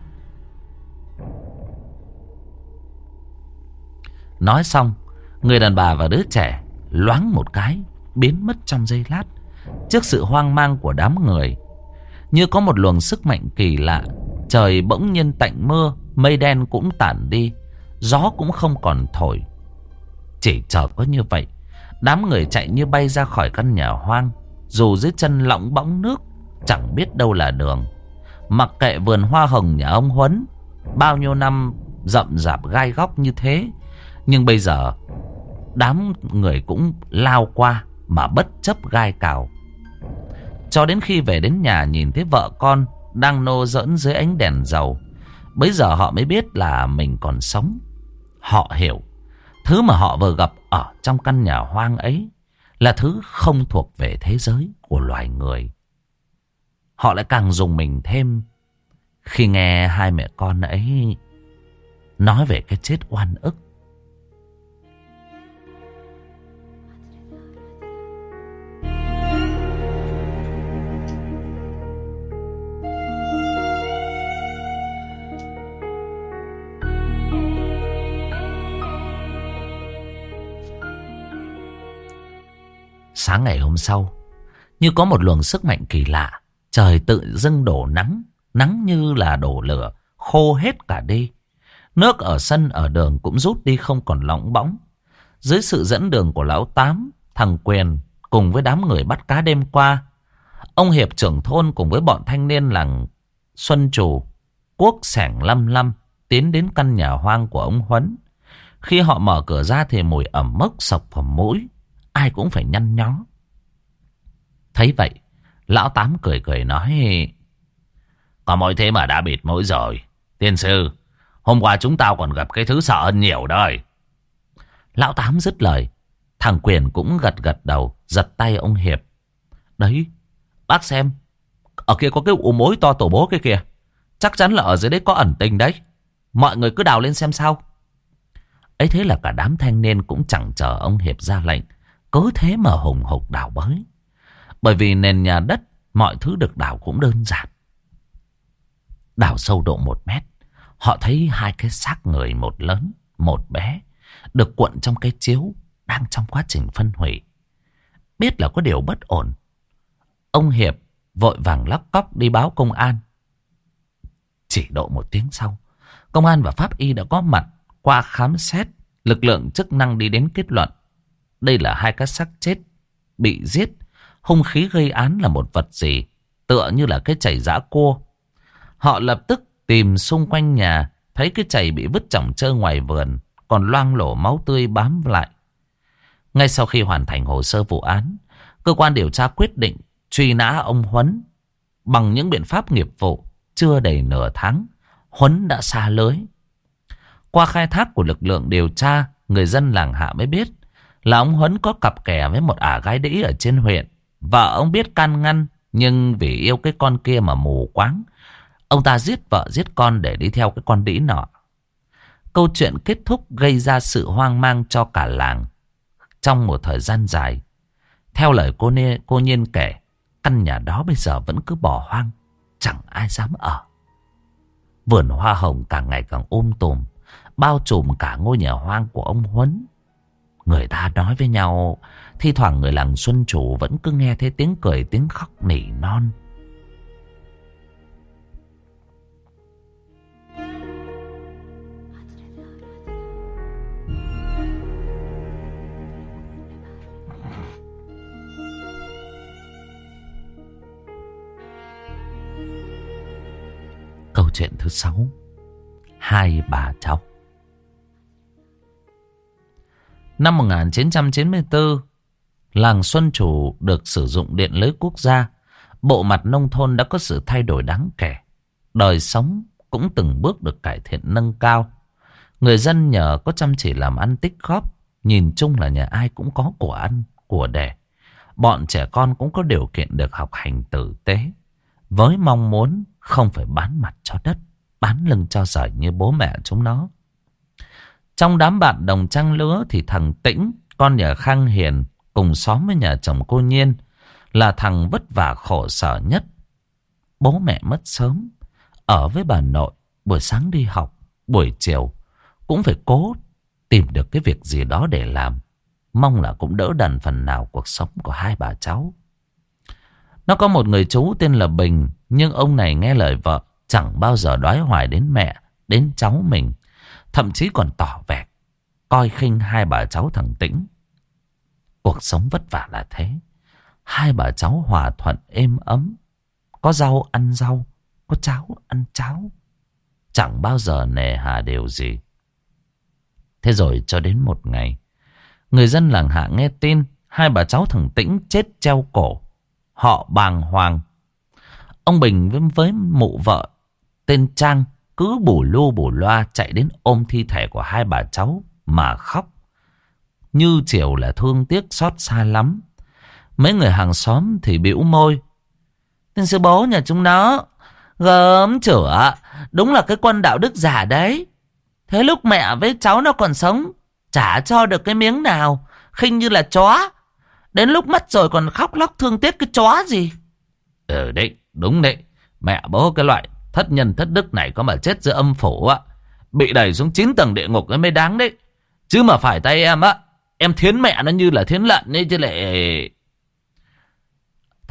Nói xong, người đàn bà và đứa trẻ loáng một cái biến mất trong giây lát. Trước sự hoang mang của đám người, như có một luồng sức mạnh kỳ lạ, trời bỗng nhiên tạnh mưa, mây đen cũng tản đi, gió cũng không còn thổi. Chỉ chờ có như vậy, đám người chạy như bay ra khỏi căn nhà hoang, dù dưới chân lọng bõng nước, chẳng biết đâu là đường. Mặc kệ vườn hoa hồng nhà ông Huấn bao nhiêu năm rậm rạp gai góc như thế, nhưng bây giờ đám người cũng lao qua mà bất chấp gai cào. Cho đến khi về đến nhà nhìn thấy vợ con đang nô giỡn dưới ánh đèn dầu, bấy giờ họ mới biết là mình còn sống. Họ hiểu thứ mà họ vừa gặp ở trong căn nhà hoang ấy là thứ không thuộc về thế giới của loài người. Họ lại càng rùng mình thêm khi nghe hai mẹ con ấy nói về cái chết oan ức Sáng ngày hôm sau, như có một luồng sức mạnh kỳ lạ, trời tự dưng đổ nắng, nắng như là đổ lửa, khô hết cả đi. Nước ở sân ở đường cũng rút đi không còn lỏng bõng. Dưới sự dẫn đường của lão Tám, thằng Quyền cùng với đám người bắt cá đêm qua, ông Hiệp trưởng thôn cùng với bọn thanh niên làng Xuân Trù, Quốc Sẻng Lâm Lâm tiến đến căn nhà hoang của ông Huấn. Khi họ mở cửa ra thì mùi ẩm mốc sộc vào mũi, ai cũng phải nhăn nhó. Thấy vậy, lão Tám cười cười nói: có mỗi thế mà đã bịt mũi rồi. Tiên sư, hôm qua chúng tao còn gặp cái thứ sợ hơn nhiều đấy. Lão Tám dứt lời, thằng Quyền cũng gật gật đầu, giật tay ông Hiệp. Đấy, bác xem, ở kia có cái ụ mối to tổ bố kia kìa. Chắc chắn là ở dưới đấy có ẩn tình đấy. Mọi người cứ đào lên xem sao. Ấy thế là cả đám thanh niên cũng chẳng chờ ông Hiệp ra lệnh, cứ thế mà hùng hục đào bới. Bởi vì nền nhà đất, mọi thứ được đào cũng đơn giản. Đào sâu độ một mét, họ thấy hai cái xác người, một lớn, một bé, được cuộn trong cái chiếu, đang trong quá trình phân hủy. Biết là có điều bất ổn, ông Hiệp vội vàng lóc cóc đi báo công an. Chỉ độ một tiếng sau, công an và pháp y đã có mặt. Qua khám xét, lực lượng chức năng đi đến kết luận đây là hai cái xác chết bị giết. Hung khí gây án là một vật gì tựa như là cái chày giã cua. Họ lập tức tìm xung quanh nhà, thấy cái chày bị vứt chỏng trơ ngoài vườn, còn loang lổ máu tươi bám lại. Ngay sau khi hoàn thành hồ sơ vụ án, cơ quan điều tra quyết định truy nã ông Huấn. Bằng những biện pháp nghiệp vụ, chưa đầy nửa tháng, Huấn đã sa lưới. Qua khai thác của lực lượng điều tra, người dân làng Hạ mới biết là ông Huấn có cặp kè với một ả gái đĩ ở trên huyện. Vợ ông biết can ngăn, nhưng vì yêu cái con kia mà mù quáng, ông ta giết vợ giết con để đi theo cái con đĩ nọ. Câu chuyện kết thúc gây ra sự hoang mang cho cả làng trong một thời gian dài. Theo lời cô, Nê, cô Nhiên kể, căn nhà đó bây giờ vẫn cứ bỏ hoang, chẳng ai dám ở. Vườn hoa hồng càng ngày càng um tùm, bao trùm cả ngôi nhà hoang của ông Huấn. Người ta nói với nhau, thi thoảng người làng Xuân Chủ vẫn cứ nghe thấy tiếng cười tiếng khóc nỉ non. Câu chuyện thứ sáu, hai bà cháu. Năm một nghìn chín trăm chín mươi tư, làng Xuân Chủ được sử dụng điện lưới quốc gia. Bộ mặt nông thôn đã có sự thay đổi đáng kể. Đời sống cũng từng bước được cải thiện nâng cao. Người dân nhờ có chăm chỉ làm ăn tích góp, nhìn chung là nhà ai cũng có của ăn, của để. Bọn trẻ con cũng có điều kiện được học hành tử tế, với mong muốn không phải bán mặt cho đất, bán lưng cho giỏi như bố mẹ chúng nó. Trong đám bạn đồng trang lứa thì thằng Tĩnh, con nhà Khang Hiền, cùng xóm với nhà chồng cô Nhiên, là thằng vất vả khổ sở nhất. Bố mẹ mất sớm, ở với bà nội, buổi sáng đi học, buổi chiều cũng phải cố tìm được cái việc gì đó để làm. Mong là cũng đỡ đần phần nào cuộc sống của hai bà cháu. Nó có một người chú tên là Bình, nhưng ông này nghe lời vợ, chẳng bao giờ đoái hoài đến mẹ, đến cháu mình. Thậm chí còn tỏ vẻ coi khinh hai bà cháu thằng Tĩnh. Cuộc sống vất vả là thế. Hai bà cháu hòa thuận êm ấm. Có rau ăn rau, có cháo ăn cháo. Chẳng bao giờ nề hà điều gì. Thế rồi cho đến một ngày, người dân làng Hạ nghe tin hai bà cháu thằng Tĩnh chết treo cổ. Họ bàng hoàng. Ông Bình với, với mụ vợ tên Trang cứ bù lu bù loa chạy đến ôm thi thể của hai bà cháu mà khóc. Như chiều là thương tiếc xót xa lắm. Mấy người hàng xóm thì bĩu môi. Tên sư bố nhà chúng nó gớm chửa, đúng là cái quân đạo đức giả đấy. Thế lúc mẹ với cháu nó còn sống, chả cho được cái miếng nào, khinh như là chó. Đến lúc mất rồi còn khóc lóc thương tiếc cái chó gì. Ừ đấy, đúng đấy. Mẹ bố cái loại thất nhân thất đức này có mà chết giữa âm phủ á, bị đẩy xuống chín tầng địa ngục ấy mới đáng đấy. Chứ mà phải tay em á, em thiến mẹ nó như là thiến lợn ấy chứ lại.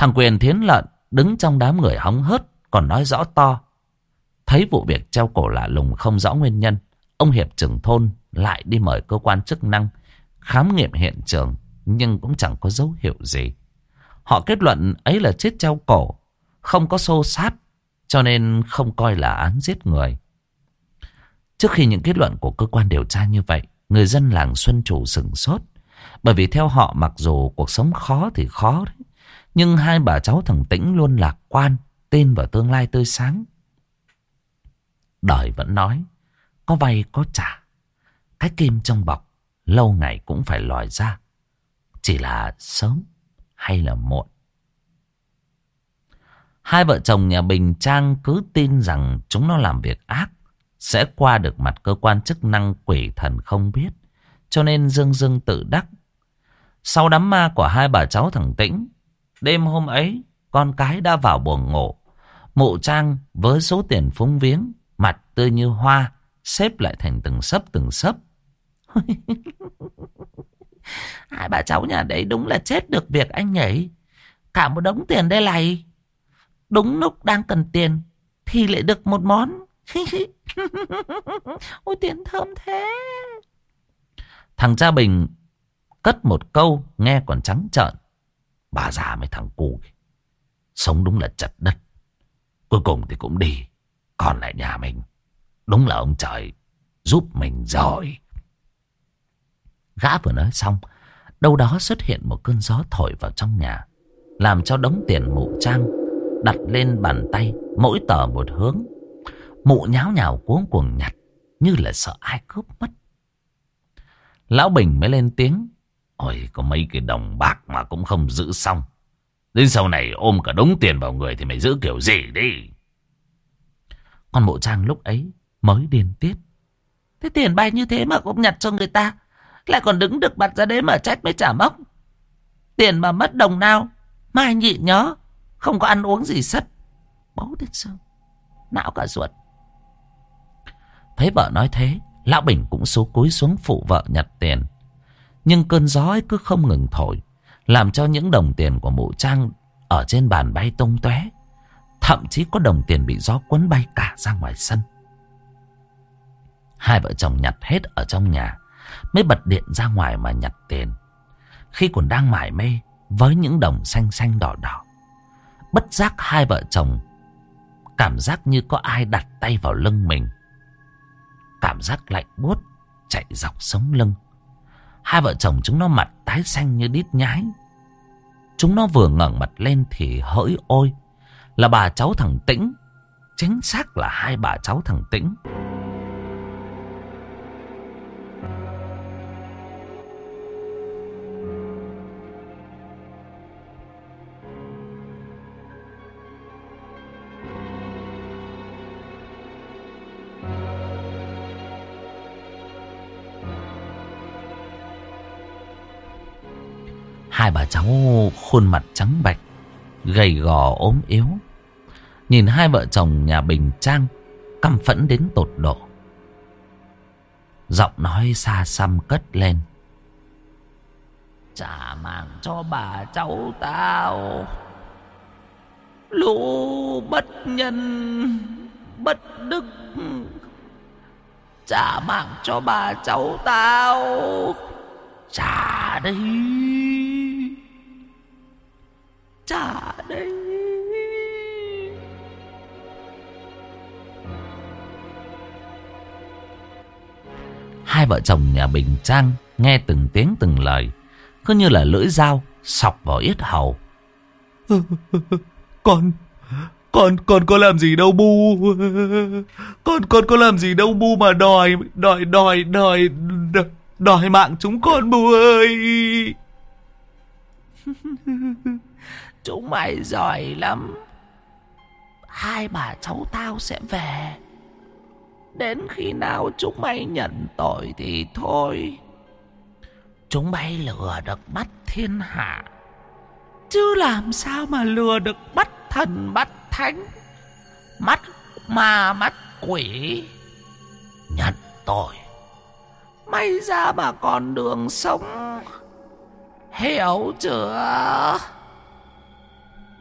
Thằng Quyền Thiến Lợn đứng trong đám người hóng hớt, còn nói rõ to. Thấy vụ việc treo cổ lạ lùng không rõ nguyên nhân, ông Hiệp trưởng thôn lại đi mời cơ quan chức năng khám nghiệm hiện trường, nhưng cũng chẳng có dấu hiệu gì. Họ kết luận ấy là chết treo cổ, không có xô xát, cho nên không coi là án giết người. Trước khi những kết luận của cơ quan điều tra như vậy, người dân làng Xuân Chủ sửng sốt. Bởi vì theo họ, mặc dù cuộc sống khó thì khó đấy, nhưng hai bà cháu thằng Tĩnh luôn lạc quan, tin vào tương lai tươi sáng. Đời vẫn nói, có vay có trả. Cái kim trong bọc lâu ngày cũng phải lòi ra, chỉ là sớm hay là muộn. Hai vợ chồng nhà Bình Trang cứ tin rằng chúng nó làm việc ác sẽ qua được mặt cơ quan chức năng quỷ thần không biết, cho nên dưng dưng tự đắc. Sau đám ma của hai bà cháu thằng Tĩnh, đêm hôm ấy con cái đã vào buồng ngủ. Mụ Trang với số tiền phúng viếng, mặt tươi như hoa, xếp lại thành từng sấp từng sấp. Hai bà cháu nhà đấy đúng là chết được việc anh nhỉ. Cả một đống tiền đây này, đúng lúc đang cần tiền thì lại được một món. Ôi tiền thơm thế. Thằng cha Bình cất một câu nghe còn trắng trợn. Bà già mấy thằng cu kìa, sống đúng là chật đất. Cuối cùng thì cũng đi, còn lại nhà mình. Đúng là ông trời giúp mình rồi. Gã vừa nói xong, đâu đó xuất hiện một cơn gió thổi vào trong nhà, làm cho đống tiền mụ Trang đặt lên bàn tay, mỗi tờ một hướng. Mụ nháo nhào cuống cuồng nhặt, như là sợ ai cướp mất. Lão Bình mới lên tiếng. Ôi, có mấy cái đồng bạc mà cũng không giữ xong. Đến sau này ôm cả đống tiền vào người thì mày giữ kiểu gì đi. Còn mụ Trang lúc ấy mới điên tiết. Thế tiền bay như thế mà cũng nhặt cho người ta, lại còn đứng được mặt ra đấy mà trách mới trả móc. Tiền mà mất đồng nào mai nhịn nhó, không có ăn uống gì sất, bấu đến sương, não cả ruột. Thấy vợ nói thế, lão Bình cũng số cúi xuống phụ vợ nhặt tiền. Nhưng cơn gió ấy cứ không ngừng thổi, làm cho những đồng tiền của mụ Trang ở trên bàn bay tung tóe. Thậm chí có đồng tiền bị gió cuốn bay cả ra ngoài sân. Hai vợ chồng nhặt hết ở trong nhà, mới bật điện ra ngoài mà nhặt tiền. Khi còn đang mải mê với những đồng xanh xanh đỏ đỏ, bất giác hai vợ chồng cảm giác như có ai đặt tay vào lưng mình. Cảm giác lạnh buốt chạy dọc sống lưng. Hai vợ chồng chúng nó mặt tái xanh như đít nhái. Chúng nó vừa ngẩng mặt lên thì hỡi ôi, là bà cháu thằng Tĩnh. Chính xác là hai bà cháu thằng Tĩnh. Hai bà cháu khuôn mặt trắng bạch, gầy gò ốm yếu. Nhìn hai vợ chồng nhà Bình Trang căm phẫn đến tột độ. Giọng nói xa xăm cất lên. Trả mạng cho bà cháu tao, lũ bất nhân bất đức. Trả mạng cho bà cháu tao. Trả đây, trả đây. Hai vợ chồng nhà Bình Trang nghe từng tiếng từng lời, cứ như là lưỡi dao xọc vào yết hầu. Con, con, con có làm gì đâu bu. Con, con có làm gì đâu bu mà đòi, đòi, đòi, đòi, đòi, đòi mạng chúng con bu ơi. Chúng mày giỏi lắm. Hai bà cháu tao sẽ về. Đến khi nào chúng mày nhận tội thì thôi. Chúng mày lừa được bắt thiên hạ, chứ làm sao mà lừa được bắt thần bắt thánh, mắt ma mắt quỷ. Nhận tội, may ra mà còn đường sống, hiểu chưa?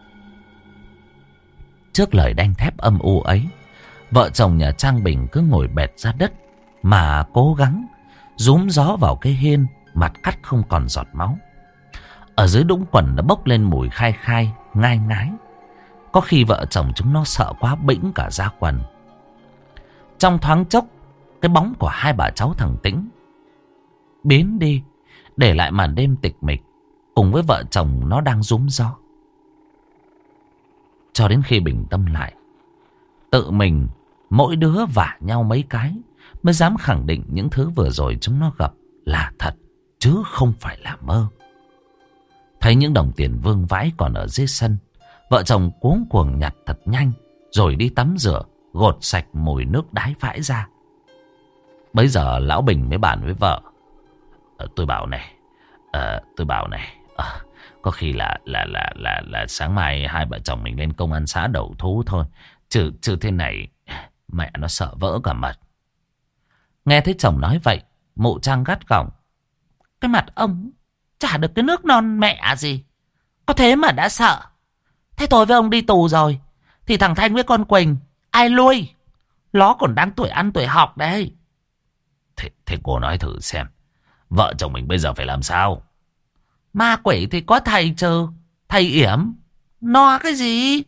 Trước lời đanh thép âm u ấy, vợ chồng nhà Trang Bình cứ ngồi bệt ra đất mà cố gắng rúm gió vào cái hiên, mặt cắt không còn giọt máu. Ở dưới đũng quần đã bốc lên mùi khai khai, ngai ngái. Có khi vợ chồng chúng nó sợ quá bĩnh cả da quần. Trong thoáng chốc, cái bóng của hai bà cháu thằng Tĩnh biến đi, để lại màn đêm tịch mịch cùng với vợ chồng nó đang rúm gió. Cho đến khi bình tâm lại, tự mình mỗi đứa vả nhau mấy cái mới dám khẳng định những thứ vừa rồi chúng nó gặp là thật, chứ không phải là mơ. Thấy những đồng tiền vương vãi còn ở dưới sân, vợ chồng cuống cuồng nhặt thật nhanh, rồi đi tắm rửa, gột sạch mùi nước đái vãi ra. Bấy giờ lão Bình mới bàn với vợ. Ờ, tôi bảo này, ờ, tôi bảo này, ờ, có khi là là là là là sáng mai hai vợ chồng mình lên công an xã đầu thú thôi, chứ chứ thế này mẹ nó sợ vỡ cả mật. Nghe thấy chồng nói vậy, mụ Trang gắt gỏng. Cái mặt ông chả được cái nước non mẹ gì, có thế mà đã sợ. Thế tôi với ông đi tù rồi thì thằng Thanh với con Quỳnh ai nuôi? Nó còn đang tuổi ăn tuổi học đấy. Thế, thế cô nói thử xem, vợ chồng mình bây giờ phải làm sao? Ma quỷ thì có thầy chứ, thầy yểm no cái gì?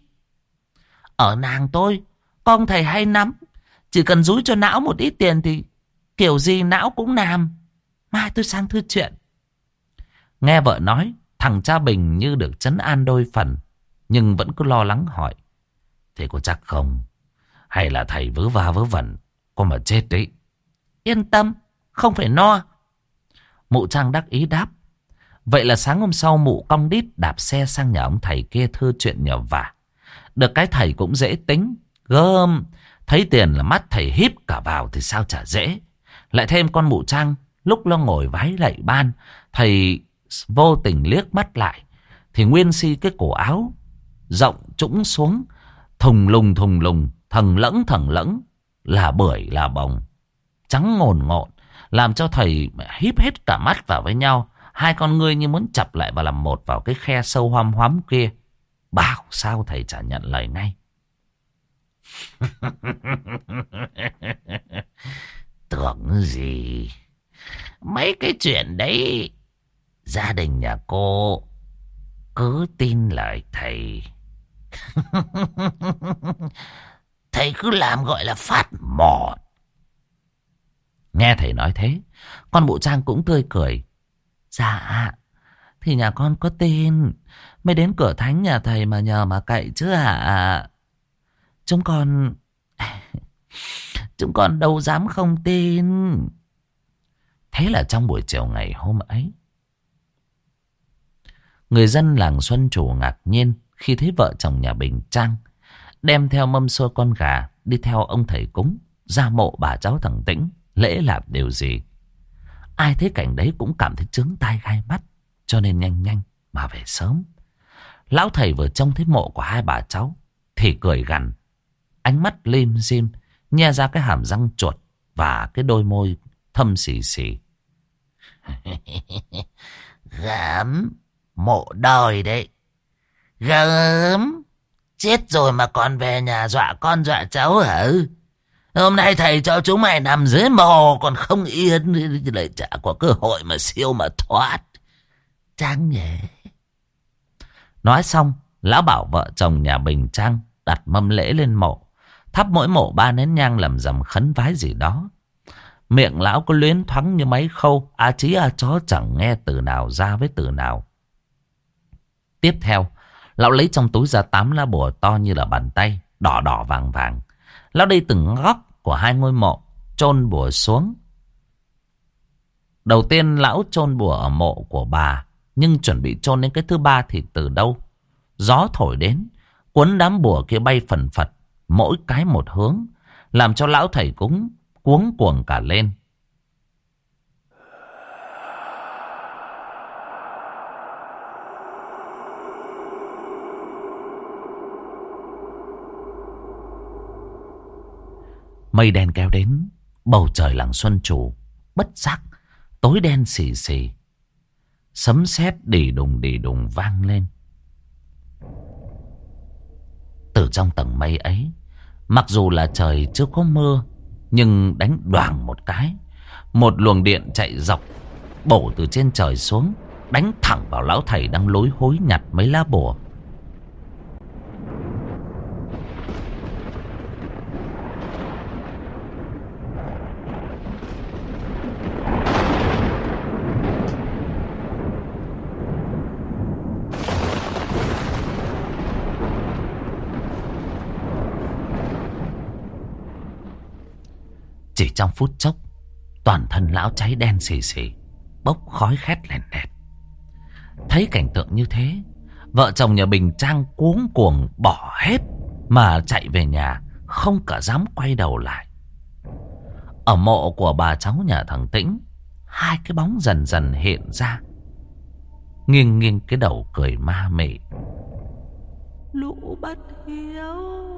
Ở nàng tôi có ông thầy hay lắm, chỉ cần dúi cho não một ít tiền thì kiểu gì não cũng làm. Mai tôi sang thư chuyện. Nghe vợ nói, thằng cha Bình như được trấn an đôi phần, nhưng vẫn cứ lo lắng hỏi. Thế có chắc không? Hay là thầy vớ va vớ vẩn có mà chết đấy? Yên tâm, không phải no. Mụ Trang đắc ý đáp. Vậy là sáng hôm sau mụ cong đít đạp xe sang nhà ông thầy kia thư chuyện nhờ vả. Được cái thầy cũng dễ tính, gơm. Thấy tiền là mắt thầy híp cả vào thì sao chả dễ. Lại thêm con mụ Trang lúc nó ngồi vái lạy ban, thầy vô tình liếc mắt lại thì nguyên si cái cổ áo rộng trũng xuống, thùng lùng thùng lùng, thằng lẫng thằng lẫng, là bưởi là bồng, trắng ngồn ngộn, làm cho thầy híp hết cả mắt vào với nhau. Hai con ngươi như muốn chập lại và làm một vào cái khe sâu hoăm hoắm kia. Bảo sao thầy chả nhận lời ngay. Tưởng gì? Mấy cái chuyện đấy gia đình nhà cô cứ tin lời thầy. Thầy cứ làm gọi là phát mọt. Nghe thầy nói thế, con mụ Trang cũng tươi cười. Dạ, thì nhà con có tin, mới đến cửa thánh nhà thầy mà nhờ mà cậy chứ hả? Chúng con... Chúng con đâu dám không tin. Thế là trong buổi chiều ngày hôm ấy, người dân làng Xuân Chủ ngạc nhiên khi thấy vợ chồng nhà Bình Trang đem theo mâm xôi con gà đi theo ông thầy cúng ra mộ bà cháu thằng Tĩnh lễ lạp điều gì. Ai thấy cảnh đấy cũng cảm thấy chướng tai gai mắt, cho nên nhanh nhanh mà về sớm. Lão thầy vừa trông thấy mộ của hai bà cháu thì cười gằn, ánh mắt lim dim, nhe ra cái hàm răng chuột và cái đôi môi thâm xì xì. Gớm, mộ đời đấy. Gớm, chết rồi mà còn về nhà dọa con dọa cháu hả? Hôm nay thầy cho chúng mày nằm dưới mồ còn không yên, lại chả có cơ hội mà siêu mà thoát. Trang nhỉ. Nói xong, lão bảo vợ chồng nhà Bình Trang đặt mâm lễ lên mộ, thắp mỗi mộ ba nén nhang làm rằm khấn vái gì đó. Miệng lão có luyến thoáng như máy khâu, a chí a chó chẳng nghe từ nào ra với từ nào. Tiếp theo, lão lấy trong túi ra tám lá bùa to như là bàn tay, đỏ đỏ vàng vàng. Lão đi từng góc của hai ngôi mộ, chôn bùa xuống. Đầu tiên lão chôn bùa ở mộ của bà, nhưng chuẩn bị chôn đến cái thứ ba thì từ đâu gió thổi đến, cuốn đám bùa kia bay phần phật, mỗi cái một hướng, làm cho lão thầy cúng cuống cuồng cả lên. Mây đen kéo đến, bầu trời làng Xuân Chủ bất giác tối đen xì xì, sấm sét đì đùng đì đùng vang lên. Từ trong tầng mây ấy, mặc dù là trời chưa có mưa, nhưng đánh đoàng một cái, một luồng điện chạy dọc bổ từ trên trời xuống, đánh thẳng vào lão thầy đang lối hối nhặt mấy lá bùa. Chỉ trong phút chốc, toàn thân lão cháy đen xì xì, bốc khói khét lèn đẹt. Thấy cảnh tượng như thế, vợ chồng nhà Bình Trang cuống cuồng bỏ hết mà chạy về nhà, không cả dám quay đầu lại. Ở mộ của bà cháu nhà thằng Tĩnh, hai cái bóng dần dần hiện ra, nghiêng nghiêng cái đầu cười ma mị. Lũ bất hiếu,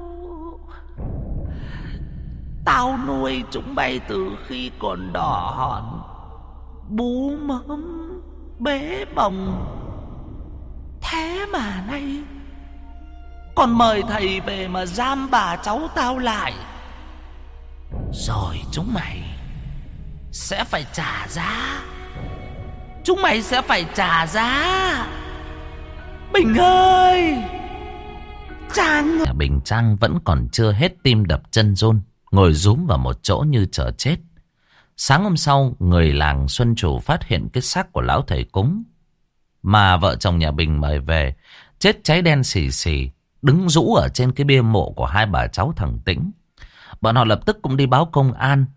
tao nuôi chúng bay từ khi còn đỏ hòn, bú mớm bế bồng, thế mà nay còn mời thầy về mà giam bà cháu tao lại. Rồi chúng mày sẽ phải trả giá. Chúng mày sẽ phải trả giá. Bình ơi, Trang. Nhà Bình Trang vẫn còn chưa hết tim đập chân run, ngồi rúm vào một chỗ như chờ chết. Sáng hôm sau, người làng Xuân Chủ phát hiện cái xác của lão thầy cúng mà vợ chồng nhà Bình mời về, chết cháy đen xì xì, đứng rũ ở trên cái bia mộ của hai bà cháu thằng Tĩnh. Bọn họ lập tức cũng đi báo công an.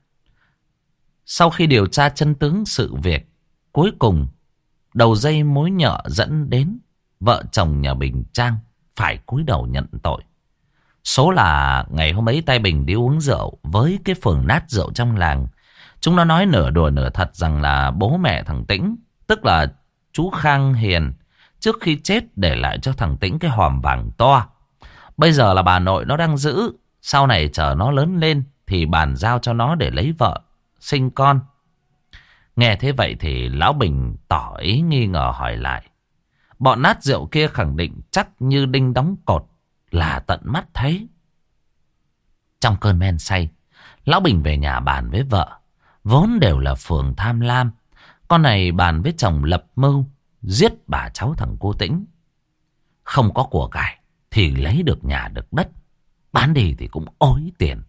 Sau khi điều tra chân tướng sự việc, cuối cùng đầu dây mối nhợ dẫn đến vợ chồng nhà Bình Trang phải cúi đầu nhận tội. Số là ngày hôm ấy tay Bình đi uống rượu với cái phường nát rượu trong làng. Chúng nó nói nửa đùa nửa thật rằng là bố mẹ thằng Tĩnh, tức là chú Khang Hiền, trước khi chết để lại cho thằng Tĩnh cái hòm vàng to. Bây giờ là bà nội nó đang giữ, sau này chờ nó lớn lên thì bàn giao cho nó để lấy vợ, sinh con. Nghe thế vậy thì lão Bình tỏ ý nghi ngờ hỏi lại. Bọn nát rượu kia khẳng định chắc như đinh đóng cột là tận mắt thấy. Trong cơn men say, lão Bình về nhà bàn với vợ. Vốn đều là phường tham lam, con này bàn với chồng lập mưu giết bà cháu thằng cô Tĩnh. Không có của cải thì lấy được nhà được đất, bán đi thì cũng ối tiền.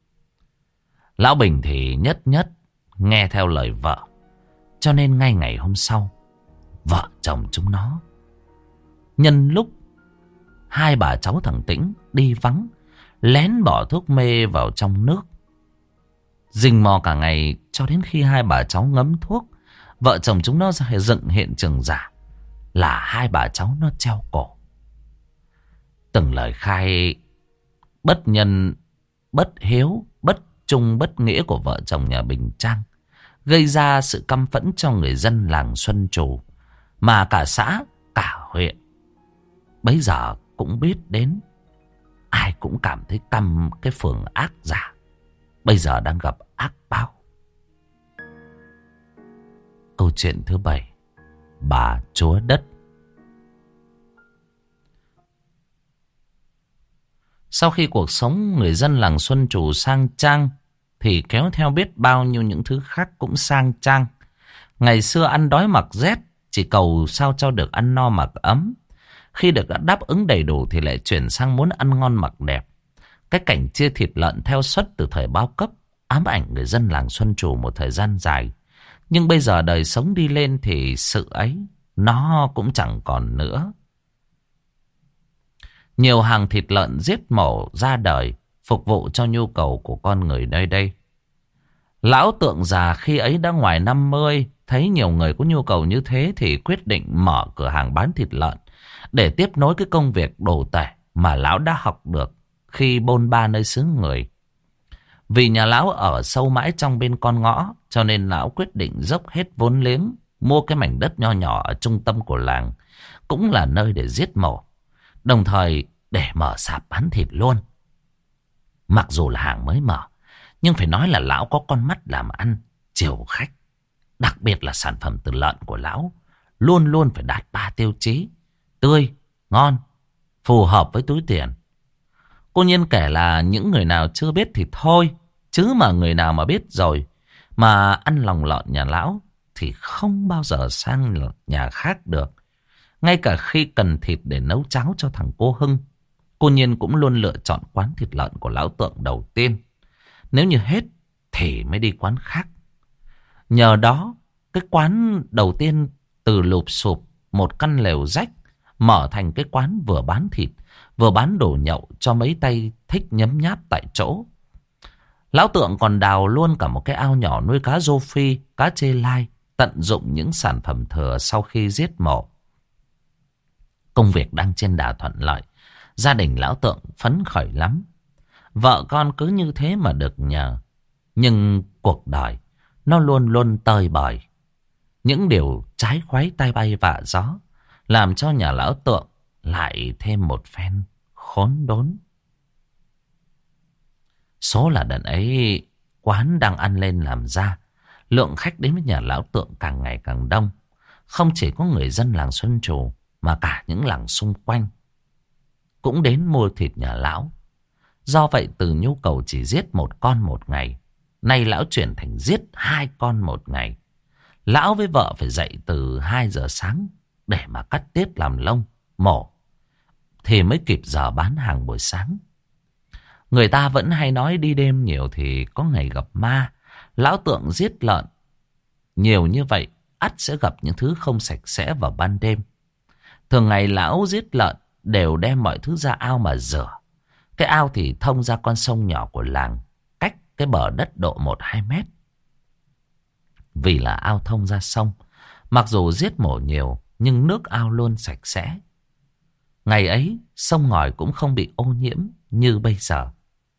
Lão Bình thì nhất nhất nghe theo lời vợ, cho nên ngay ngày hôm sau, vợ chồng chúng nó nhân lúc hai bà cháu thằng Tĩnh đi vắng, lén bỏ thuốc mê vào trong nước, rình mò cả ngày cho đến khi hai bà cháu ngấm thuốc. Vợ chồng chúng nó dựng hiện trường giả là hai bà cháu nó treo cổ. Từng lời khai bất nhân, bất hiếu, bất trung, bất nghĩa của vợ chồng nhà Bình Trang gây ra sự căm phẫn cho người dân làng Xuân Trù, mà cả xã, cả huyện bấy giờ cũng biết đến. Ai cũng cảm thấy căm cái phường ác giả bây giờ đang gặp ác báo. Câu chuyện thứ bảy, bà chúa đất. Sau khi cuộc sống người dân làng Xuân Trù sang trang thì kéo theo biết bao nhiêu những thứ khác cũng sang trang. Ngày xưa ăn đói mặc rét, chỉ cầu sao cho được ăn no mặc ấm. Khi được đáp ứng đầy đủ thì lại chuyển sang muốn ăn ngon mặc đẹp. Cái cảnh chia thịt lợn theo suất từ thời bao cấp ám ảnh người dân làng Xuân Trù một thời gian dài. Nhưng bây giờ đời sống đi lên thì sự ấy nó cũng chẳng còn nữa. Nhiều hàng thịt lợn giết mổ ra đời phục vụ cho nhu cầu của con người nơi đây. Lão Tượng già khi ấy đã ngoài năm mươi, thấy nhiều người có nhu cầu như thế thì quyết định mở cửa hàng bán thịt lợn để tiếp nối cái công việc đồ tể mà lão đã học được khi bôn ba nơi xứ người. Vì nhà lão ở sâu mãi trong bên con ngõ, cho nên lão quyết định dốc hết vốn liếng mua cái mảnh đất nho nhỏ ở trung tâm của làng, cũng là nơi để giết mổ, đồng thời để mở sạp bán thịt luôn. Mặc dù là hàng mới mở, nhưng phải nói là lão có con mắt làm ăn, chiều khách. Đặc biệt là sản phẩm từ lợn của lão luôn luôn phải đạt ba tiêu chí: tươi, ngon, phù hợp với túi tiền. Cô Nhiên kể là những người nào chưa biết thì thôi, chứ mà người nào mà biết rồi mà ăn lòng lợn nhà lão thì không bao giờ sang nhà khác được. Ngay cả khi cần thịt để nấu cháo cho thằng cô Hưng, cô Nhiên cũng luôn lựa chọn quán thịt lợn của lão Tượng đầu tiên. Nếu như hết thì mới đi quán khác. Nhờ đó, cái quán đầu tiên từ lụp xụp một căn lều rách mở thành cái quán vừa bán thịt, vừa bán đồ nhậu cho mấy tay thích nhấm nháp tại chỗ. Lão Tượng còn đào luôn cả một cái ao nhỏ nuôi cá rô phi, cá chê lai, tận dụng những sản phẩm thừa sau khi giết mổ. Công việc đang trên đà thuận lợi, gia đình lão Tượng phấn khởi lắm. Vợ con cứ như thế mà được nhờ. Nhưng cuộc đời nó luôn luôn tơi bời. Những điều trái khoái tai bay vạ gió làm cho nhà lão Tượng lại thêm một phen khốn đốn. Số là đợt ấy quán đang ăn lên làm ra, lượng khách đến với nhà lão Tượng càng ngày càng đông. Không chỉ có người dân làng Xuân Trù mà cả những làng xung quanh cũng đến mua thịt nhà lão. Do vậy từ nhu cầu chỉ giết một con một ngày, nay lão chuyển thành giết hai con một ngày. Lão với vợ phải dậy từ hai giờ sáng để mà cắt tiết làm lông, mổ, thì mới kịp giờ bán hàng buổi sáng. Người ta vẫn hay nói đi đêm nhiều thì có ngày gặp ma. Lão Tượng giết lợn nhiều như vậy, ắt sẽ gặp những thứ không sạch sẽ vào ban đêm. Thường ngày lão giết lợn đều đem mọi thứ ra ao mà rửa. Cái ao thì thông ra con sông nhỏ của làng, cách cái bờ đất độ một hai mét. Vì là ao thông ra sông, mặc dù giết mổ nhiều nhưng nước ao luôn sạch sẽ. Ngày ấy sông ngòi cũng không bị ô nhiễm như bây giờ.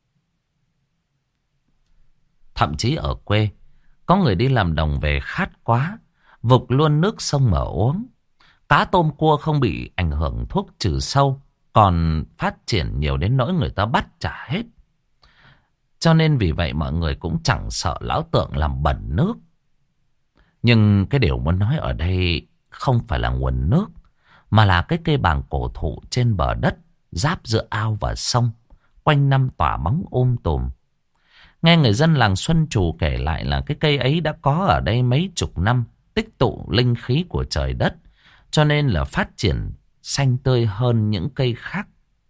Thậm chí ở quê, có người đi làm đồng về khát quá, vục luôn nước sông mà uống. Cá tôm cua không bị ảnh hưởng thuốc trừ sâu, còn phát triển nhiều đến nỗi người ta bắt trả hết. Cho nên vì vậy mọi người cũng chẳng sợ lão Tượng làm bẩn nước. Nhưng cái điều muốn nói ở đây không phải là nguồn nước, mà là cái cây bàng cổ thụ trên bờ đất giáp giữa ao và sông, quanh năm tỏa bóng um tùm. Nghe người dân làng Xuân Trù kể lại là cái cây ấy đã có ở đây mấy chục năm, tích tụ linh khí của trời đất, cho nên là phát triển xanh tươi hơn những cây khác.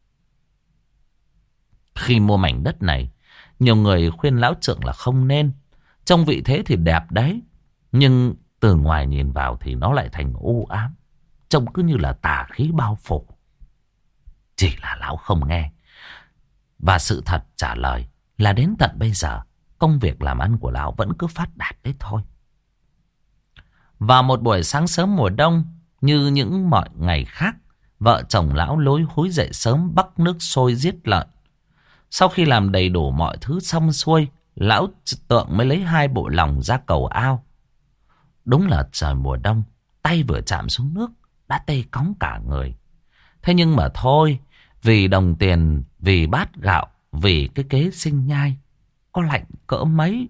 Khi mua mảnh đất này, nhiều người khuyên lão Trượng là không nên. Trông vị thế thì đẹp đấy, nhưng từ ngoài nhìn vào thì nó lại thành u ám, trông cứ như là tà khí bao phủ. Chỉ là lão không nghe. Và sự thật trả lời là đến tận bây giờ, công việc làm ăn của lão vẫn cứ phát đạt đấy thôi. Vào một buổi sáng sớm mùa đông, như những mọi ngày khác, vợ chồng lão lối húi dậy sớm bắc nước sôi giết lợn. Sau khi làm đầy đủ mọi thứ xong xuôi, lão Tượng mới lấy hai bộ lòng ra cầu ao. Đúng là trời mùa đông, tay vừa chạm xuống nước đã tê cóng cả người. Thế nhưng mà thôi, vì đồng tiền, vì bát gạo, vì cái kế sinh nhai, có lạnh cỡ mấy,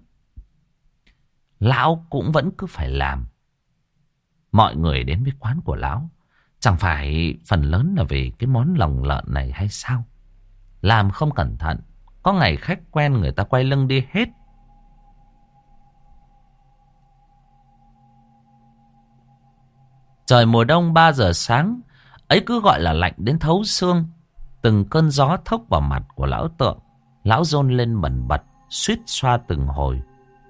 lão cũng vẫn cứ phải làm. Mọi người đến với quán của lão chẳng phải phần lớn là vì cái món lòng lợn này hay sao? Làm không cẩn thận, có ngày khách quen người ta quay lưng đi hết. Trời mùa đông ba giờ sáng, ấy cứ gọi là lạnh đến thấu xương. Từng cơn gió thốc vào mặt của lão Tượng, lão rôn lên bần bật, suýt xoa từng hồi.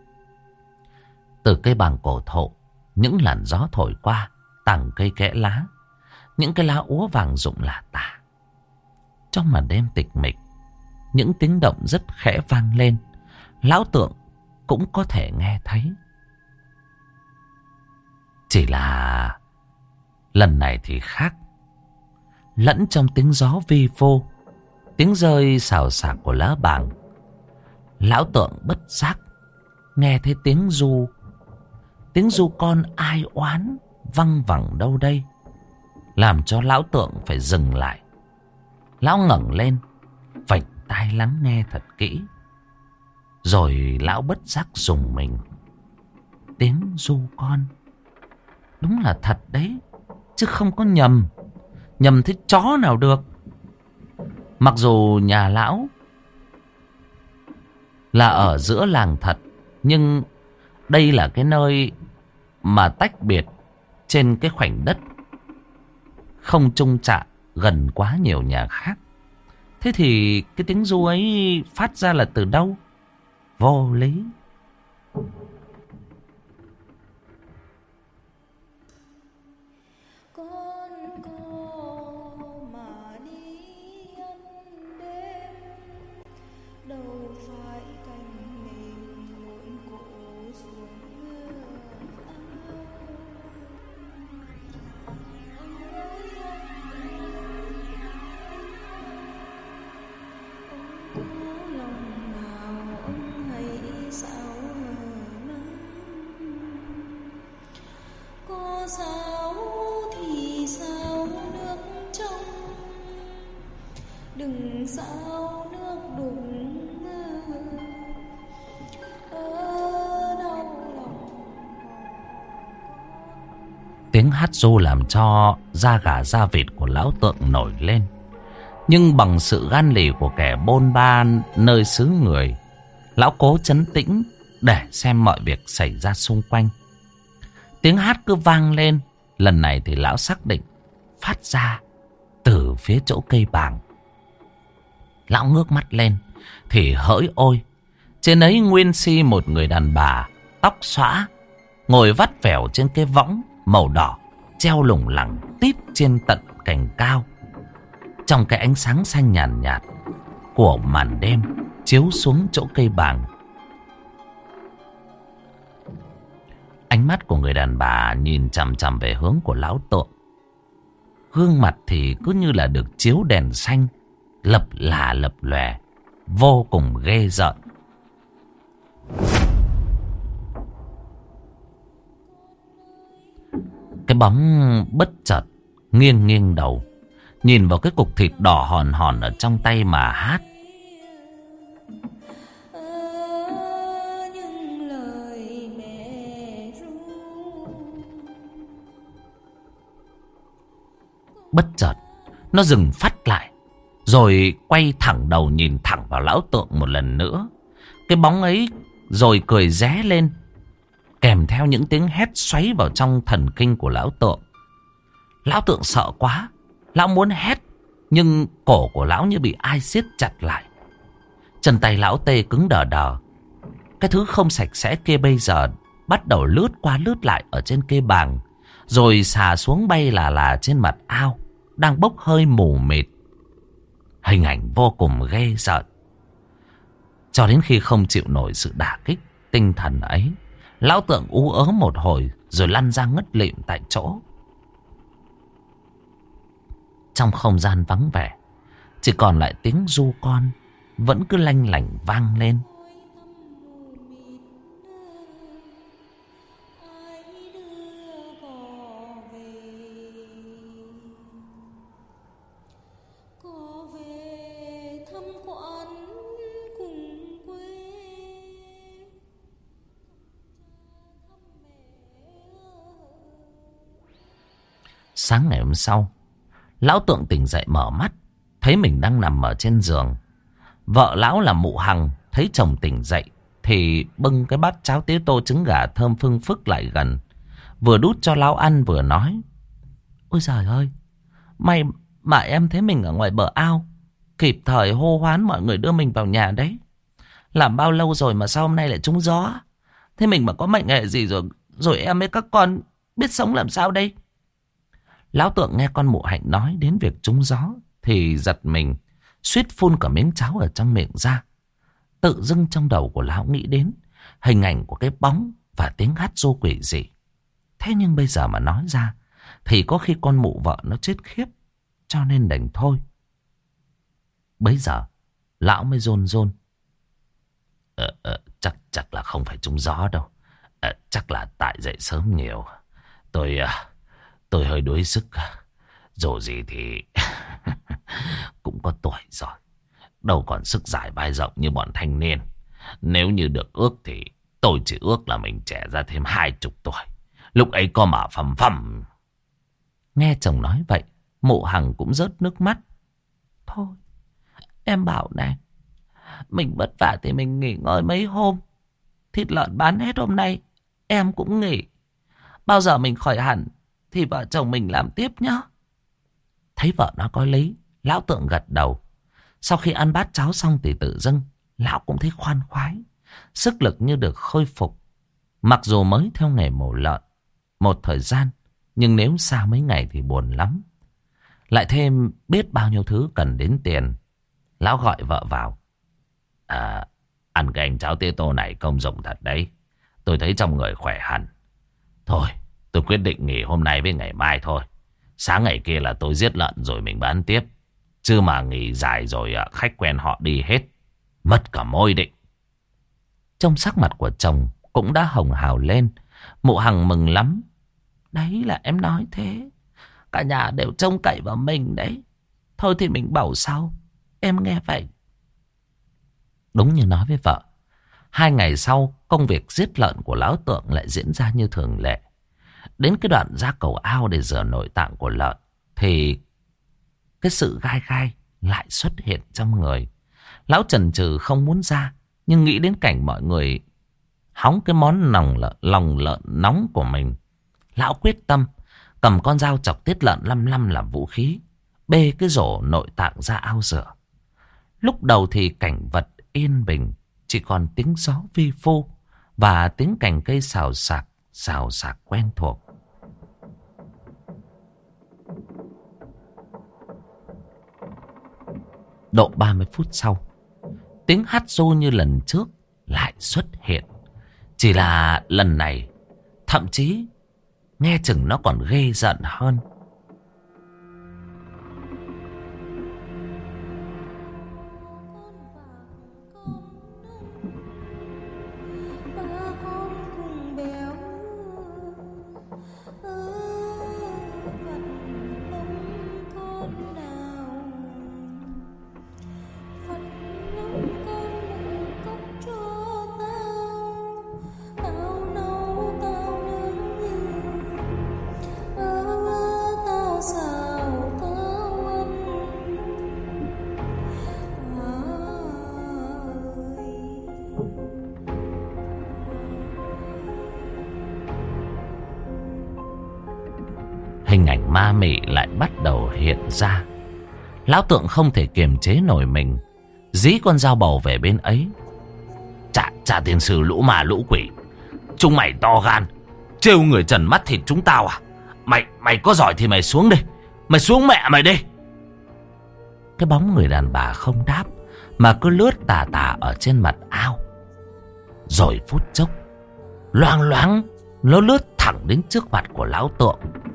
Từ cây bàng cổ thụ, những làn gió thổi qua, tàng cây kẽ lá, những cái lá úa vàng rụng lả tả. Trong màn đêm tịch mịch, những tiếng động rất khẽ vang lên, lão Tượng cũng có thể nghe thấy. Chỉ là lần này thì khác. Lẫn trong tiếng gió vi vô, tiếng rơi xào xạc của lá bàng, lão Tượng bất giác nghe thấy tiếng ru, tiếng ru con ai oán văng vẳng đâu đây, làm cho lão Tượng phải dừng lại. Lão ngẩng lên, vểnh tai lắng nghe thật kỹ, rồi lão bất giác rùng mình. Tiếng ru con, đúng là thật đấy, chứ không có nhầm. Nhầm thế chó nào được. Mặc dù nhà lão là ở giữa làng thật, nhưng đây là cái nơi mà tách biệt trên cái khoảnh đất không chung chạ gần quá nhiều nhà khác. Thế thì cái tiếng ru ấy phát ra là từ đâu? Vô lý. Sao thì sao nước trong, đừng sao nước đục ở đau lòng. Tiếng hát ru làm cho da gà da vịt của lão Tượng nổi lên. Nhưng bằng sự gan lì của kẻ bôn ba nơi xứ người, lão cố trấn tĩnh để xem mọi việc xảy ra xung quanh. Tiếng hát cứ vang lên. Lần này thì lão xác định phát ra từ phía chỗ cây bàng. Lão ngước mắt lên thì hỡi ôi, trên ấy nguyên si một người đàn bà tóc xõa, ngồi vắt vẻo trên cái võng màu đỏ treo lủng lẳng tít trên tận cành cao. Trong cái ánh sáng xanh nhàn nhạt, nhạt của màn đêm chiếu xuống chỗ cây bàng, ánh mắt của người đàn bà nhìn chằm chằm về hướng của lão Tượng. Gương mặt thì cứ như là được chiếu đèn xanh, lập là lập lòe, vô cùng ghê rợn. Cái bóng bất chợt nghiêng nghiêng đầu, nhìn vào cái cục thịt đỏ hòn hòn ở trong tay mà hát. Bất chợt nó dừng phắt lại, rồi quay thẳng đầu nhìn thẳng vào lão Tượng một lần nữa. Cái bóng ấy rồi cười ré lên, kèm theo những tiếng hét xoáy vào trong thần kinh của lão Tượng. Lão Tượng sợ quá, lão muốn hét, nhưng cổ của lão như bị ai siết chặt lại. Chân tay lão tê cứng đờ đờ. Cái thứ không sạch sẽ kia bây giờ bắt đầu lướt qua lướt lại ở trên cây bàng, rồi xà xuống bay là là trên mặt ao đang bốc hơi mù mịt. Hình ảnh vô cùng ghê rợn. Cho đến khi không chịu nổi sự đả kích tinh thần ấy, lão Tượng ú ớ một hồi rồi lăn ra ngất lịm tại chỗ. Trong không gian vắng vẻ, chỉ còn lại tiếng ru con vẫn cứ lanh lảnh vang lên. Sáng ngày hôm sau, lão Tượng tỉnh dậy mở mắt, thấy mình đang nằm ở trên giường. Vợ lão là Mụ Hằng thấy chồng tỉnh dậy thì bưng cái bát cháo tía tô trứng gà thơm phưng phức lại gần, vừa đút cho lão ăn vừa nói: Ôi giời ơi, may mà em thấy mình ở ngoài bờ ao, kịp thời hô hoán mọi người đưa mình vào nhà đấy. Làm bao lâu rồi mà sao hôm nay lại trúng gió? Thế mình mà có mệnh hệ gì rồi, rồi em với các con biết sống làm sao đây? Lão Tượng nghe con Mụ Hạnh nói đến việc trúng gió thì giật mình, suýt phun cả miếng cháo ở trong miệng ra. Tự dưng trong đầu của lão nghĩ đến hình ảnh của cái bóng và tiếng hát ru quỷ dị. Thế nhưng bây giờ mà nói ra thì có khi con mụ vợ nó chết khiếp, cho nên đành thôi. Bấy giờ lão mới rôn rôn: ờ, ờ, chắc chắc là không phải trúng gió đâu. ờ, Chắc là tại dậy sớm nhiều. Tôi Tôi hơi đuối sức. Dù gì thì cũng có tuổi rồi, đâu còn sức dài vai rộng như bọn thanh niên. Nếu như được ước thì tôi chỉ ước là mình trẻ ra thêm hai chục tuổi, lúc ấy có mà phầm phầm. Nghe chồng nói vậy, Mụ Hằng cũng rớt nước mắt. Thôi, Em bảo này, mình vất vả thì mình nghỉ ngơi mấy hôm. Thịt lợn bán hết hôm nay, em cũng nghỉ. Bao giờ mình khỏi hẳn thì vợ chồng mình làm tiếp nhá. Thấy vợ nó có lý, lão Tượng gật đầu. Sau khi ăn bát cháo xong thì tự dưng lão cũng thấy khoan khoái, sức lực như được khôi phục. Mặc dù mới theo nghề mổ lợn một thời gian, nhưng nếu xa mấy ngày thì buồn lắm. Lại thêm biết bao nhiêu thứ cần đến tiền. Lão gọi vợ vào. À, ăn cái anh cháo tía tô này công dụng thật đấy. Tôi thấy trong người khỏe hẳn. Thôi, tôi quyết định nghỉ hôm nay với ngày mai thôi. Sáng ngày kia là tôi giết lợn rồi mình bán tiếp. Chứ mà nghỉ dài rồi khách quen họ đi hết, mất cả môi định. Trong sắc mặt của chồng cũng đã hồng hào lên. Mụ Hằng mừng lắm. Đấy là em nói thế, cả nhà đều trông cậy vào mình đấy. Thôi thì mình bảo sau. Em nghe vậy. Đúng như nói với vợ, hai ngày sau công việc giết lợn của lão Tượng lại diễn ra như thường lệ. Đến cái đoạn ra cầu ao để rửa nội tạng của lợn thì cái sự gai gai lại xuất hiện trong người. Lão chần chừ không muốn ra, nhưng nghĩ đến cảnh mọi người hóng cái món lòng lợn, lòng lợn nóng của mình, lão quyết tâm cầm con dao chọc tiết lợn lăm lăm làm vũ khí, bê cái rổ nội tạng ra ao rửa. Lúc đầu thì cảnh vật yên bình, chỉ còn tiếng gió vi vu và tiếng cành cây xào xạc, xào xạc quen thuộc. Độ ba mươi phút sau, tiếng hát ru như lần trước lại xuất hiện. Chỉ là lần này, thậm chí nghe chừng nó còn ghê giận hơn. Hình ảnh ma mị lại bắt đầu hiện ra. Lão Tượng không thể kiềm chế nổi mình, dí con dao bầu về bên ấy. Trả, trả tiền sư lũ ma lũ quỷ, chúng mày to gan, trêu người trần mắt thịt chúng tao à? Mày mày có giỏi thì mày xuống đi, mày xuống mẹ mày đi. Cái bóng người đàn bà không đáp, mà cứ lướt tà tà ở trên mặt ao. Rồi phút chốc, loang loáng, nó lướt thẳng đến trước mặt của lão Tượng.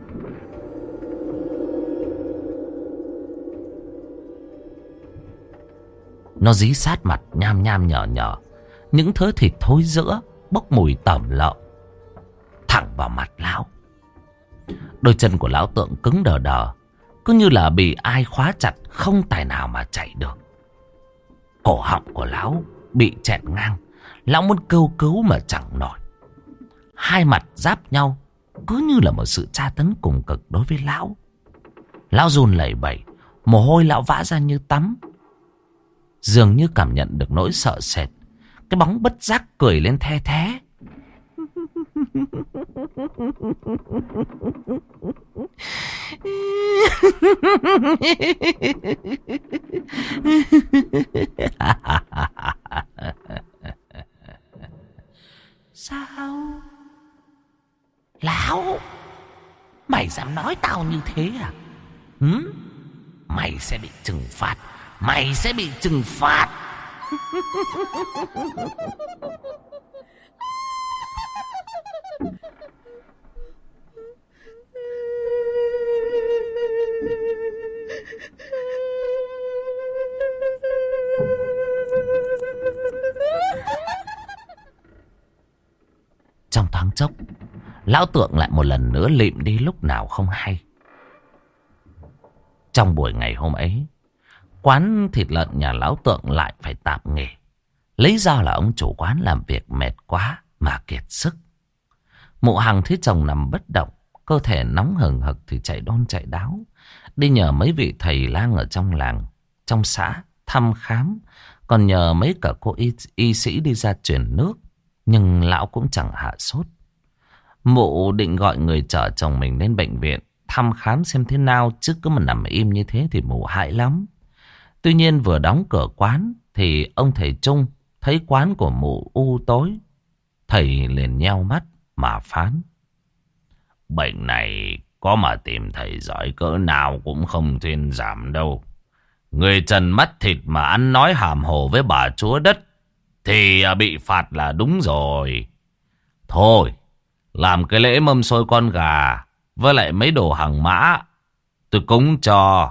Nó dí sát mặt nham nham nhở nhở, những thớ thịt thối rữa bốc mùi tẩm lợm, thẳng vào mặt lão. Đôi chân của lão Tượng cứng đờ đờ, cứ như là bị ai khóa chặt, không tài nào mà chạy được. Cổ họng của lão bị chẹn ngang, lão muốn kêu cứu mà chẳng nổi. Hai mặt giáp nhau, cứ như là một sự tra tấn cùng cực đối với lão. Lão run lẩy bẩy, mồ hôi lão vã ra như tắm. Dường như cảm nhận được nỗi sợ sệt, cái bóng bất giác cười lên the thé. Sao? Lão, mày dám nói tao như thế à? Hử? Mày sẽ bị trừng phạt. Mày sẽ bị trừng phạt. Trong thoáng chốc, lão Tượng lại một lần nữa lịm đi lúc nào không hay. Trong buổi ngày hôm ấy, quán thịt lợn nhà lão Tượng lại phải tạm nghỉ. Lý do là ông chủ quán làm việc mệt quá mà kiệt sức. Mụ Hằng thấy chồng nằm bất động, cơ thể nóng hừng hực thì chạy đôn chạy đáo, đi nhờ mấy vị thầy lang ở trong làng, trong xã thăm khám, còn nhờ mấy cả cô y, y sĩ đi ra truyền nước. Nhưng lão cũng chẳng hạ sốt. Mụ định gọi người chở chồng mình đến bệnh viện thăm khám xem thế nào, chứ cứ mà nằm im như thế thì mụ hại lắm. Tuy nhiên vừa đóng cửa quán thì ông thầy Trung thấy quán của mụ u tối. Thầy liền nheo mắt mà phán: bệnh này có mà tìm thầy giỏi cỡ nào cũng không thuyên giảm đâu. Người trần mắt thịt mà ăn nói hàm hồ với bà chúa đất thì bị phạt là đúng rồi. Thôi, làm cái lễ mâm xôi con gà với lại mấy đồ hàng mã tôi cúng cho.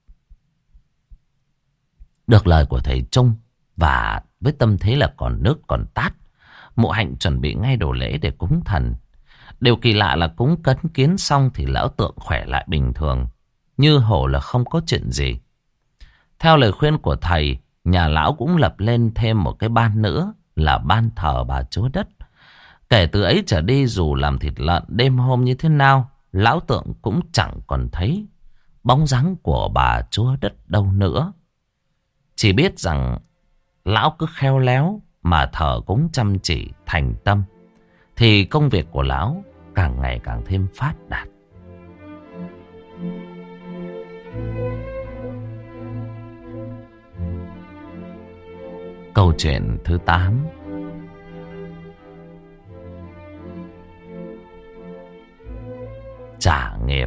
Được lời của thầy Trung, và với tâm thế là còn nước còn tát, Mụ Hạnh chuẩn bị ngay đồ lễ để cúng thần. Điều kỳ lạ là cúng cấn kiến xong thì lão tượng khỏe lại bình thường, như hổ là không có chuyện gì. Theo lời khuyên của thầy, nhà lão cũng lập lên thêm một cái ban nữa là ban thờ bà chúa đất. Kể từ ấy trở đi, dù làm thịt lợn đêm hôm như thế nào, lão tượng cũng chẳng còn thấy bóng dáng của bà chúa đất đâu nữa. Chỉ biết rằng lão cứ khéo léo mà thờ cúng chăm chỉ thành tâm, thì công việc của lão càng ngày càng thêm phát đạt. Câu chuyện thứ tám. Trả nghiệp.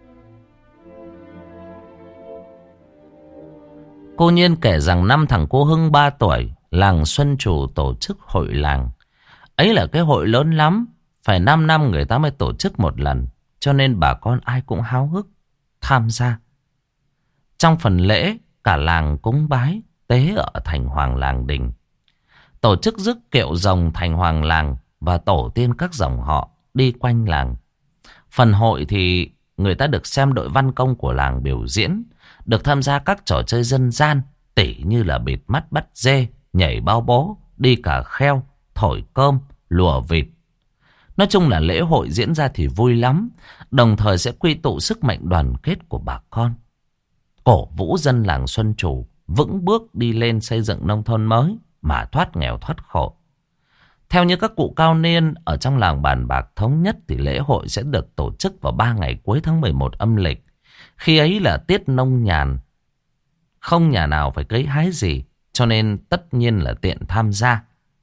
Cô Nhiên kể rằng năm thằng cô Hưng ba tuổi, làng Xuân Trù tổ chức hội làng. Ấy là cái hội lớn lắm, phải năm năm người ta mới tổ chức một lần, cho nên bà con ai cũng háo hức tham gia. Trong phần lễ, cả làng cúng bái tế ở thành hoàng làng đình, tổ chức rước kiệu rồng thành hoàng làng và tổ tiên các dòng họ đi quanh làng. Phần hội thì người ta được xem đội văn công của làng biểu diễn, được tham gia các trò chơi dân gian, tỉ như là bịt mắt bắt dê, nhảy bao bố, đi cà kheo, thổi cơm, lùa vịt. Nói chung là lễ hội diễn ra thì vui lắm, đồng thời sẽ quy tụ sức mạnh đoàn kết của bà con, cổ vũ dân làng Xuân Trù vững bước đi lên xây dựng nông thôn mới mà thoát nghèo thoát khổ. Theo như các cụ cao niên ở trong làng bàn bạc thống nhất thì lễ hội sẽ được tổ chức vào ba ngày cuối tháng mười một âm lịch. Khi ấy là tiết nông nhàn, không nhà nào phải cấy hái gì, cho nên tất nhiên là tiện tham gia.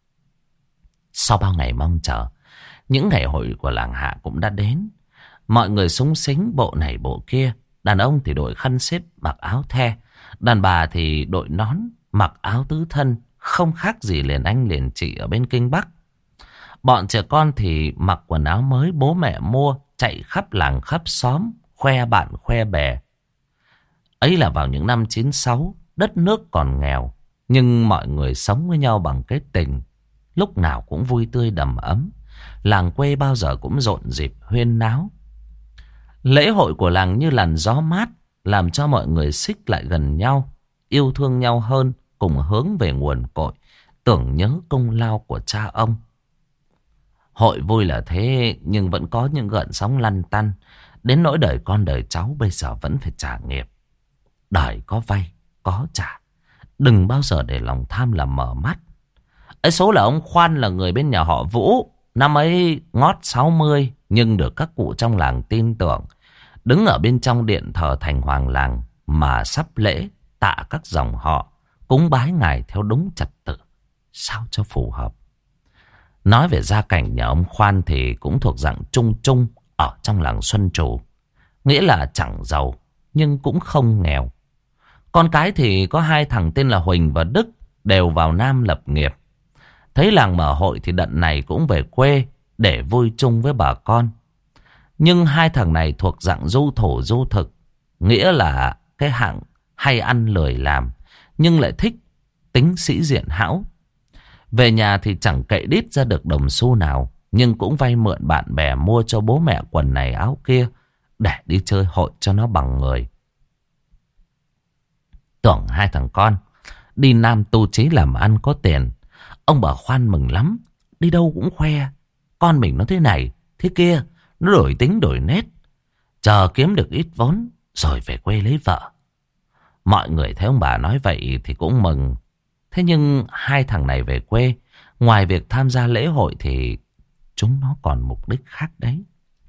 Sau bao ngày mong chờ, những ngày hội của làng Hạ cũng đã đến. Mọi người xúng xính bộ này bộ kia. Đàn ông thì đội khăn xếp mặc áo the, đàn bà thì đội nón mặc áo tứ thân, không khác gì liền anh liền chị ở bên Kinh Bắc. Bọn trẻ con thì mặc quần áo mới bố mẹ mua, chạy khắp làng khắp xóm, khoe bạn khoe bè. Ấy là vào những năm chín sáu, đất nước còn nghèo, nhưng mọi người sống với nhau bằng kết tình, lúc nào cũng vui tươi đầm ấm. Làng quê bao giờ cũng rộn rịp huyên náo. Lễ hội của làng như làn gió mát, làm cho mọi người xích lại gần nhau, yêu thương nhau hơn, cùng hướng về nguồn cội, tưởng nhớ công lao của cha ông. Hội vui là thế, nhưng vẫn có những gợn sóng lăn tăn. Đến nỗi đời con đời cháu bây giờ vẫn phải trả nghiệp. Đời có vay, có trả. Đừng bao giờ để lòng tham làm mở mắt. Ấy số là ông Khoan là người bên nhà họ Vũ. Năm ấy ngót sáu mươi, nhưng được các cụ trong làng tin tưởng. Đứng ở bên trong điện thờ thành hoàng làng mà sắp lễ tạ các dòng họ, cúng bái ngài theo đúng trật tự, sao cho phù hợp. Nói về gia cảnh nhà ông Khoan thì cũng thuộc dạng trung trung ở trong làng Xuân Trù. Nghĩa là chẳng giàu nhưng cũng không nghèo. Con cái thì có hai thằng tên là Huỳnh và Đức, đều vào Nam lập nghiệp. Thấy làng mở hội thì đợt này cũng về quê để vui chung với bà con. Nhưng hai thằng này thuộc dạng du thổ du thực, nghĩa là cái hạng hay ăn lười làm, nhưng lại thích tính sĩ diện hão. Về nhà thì chẳng cậy đít ra được đồng xu nào, nhưng cũng vay mượn bạn bè mua cho bố mẹ quần này áo kia để đi chơi hội cho nó bằng người. Tưởng hai thằng con đi Nam tu chí làm ăn có tiền. Ông bà Khoan mừng lắm, đi đâu cũng khoe con mình nó thế này thế kia, nó đổi tính đổi nết, chờ kiếm được ít vốn rồi về quê lấy vợ. Mọi người thấy ông bà nói vậy thì cũng mừng. Thế nhưng hai thằng này về quê, ngoài việc tham gia lễ hội thì chúng nó còn mục đích khác đấy.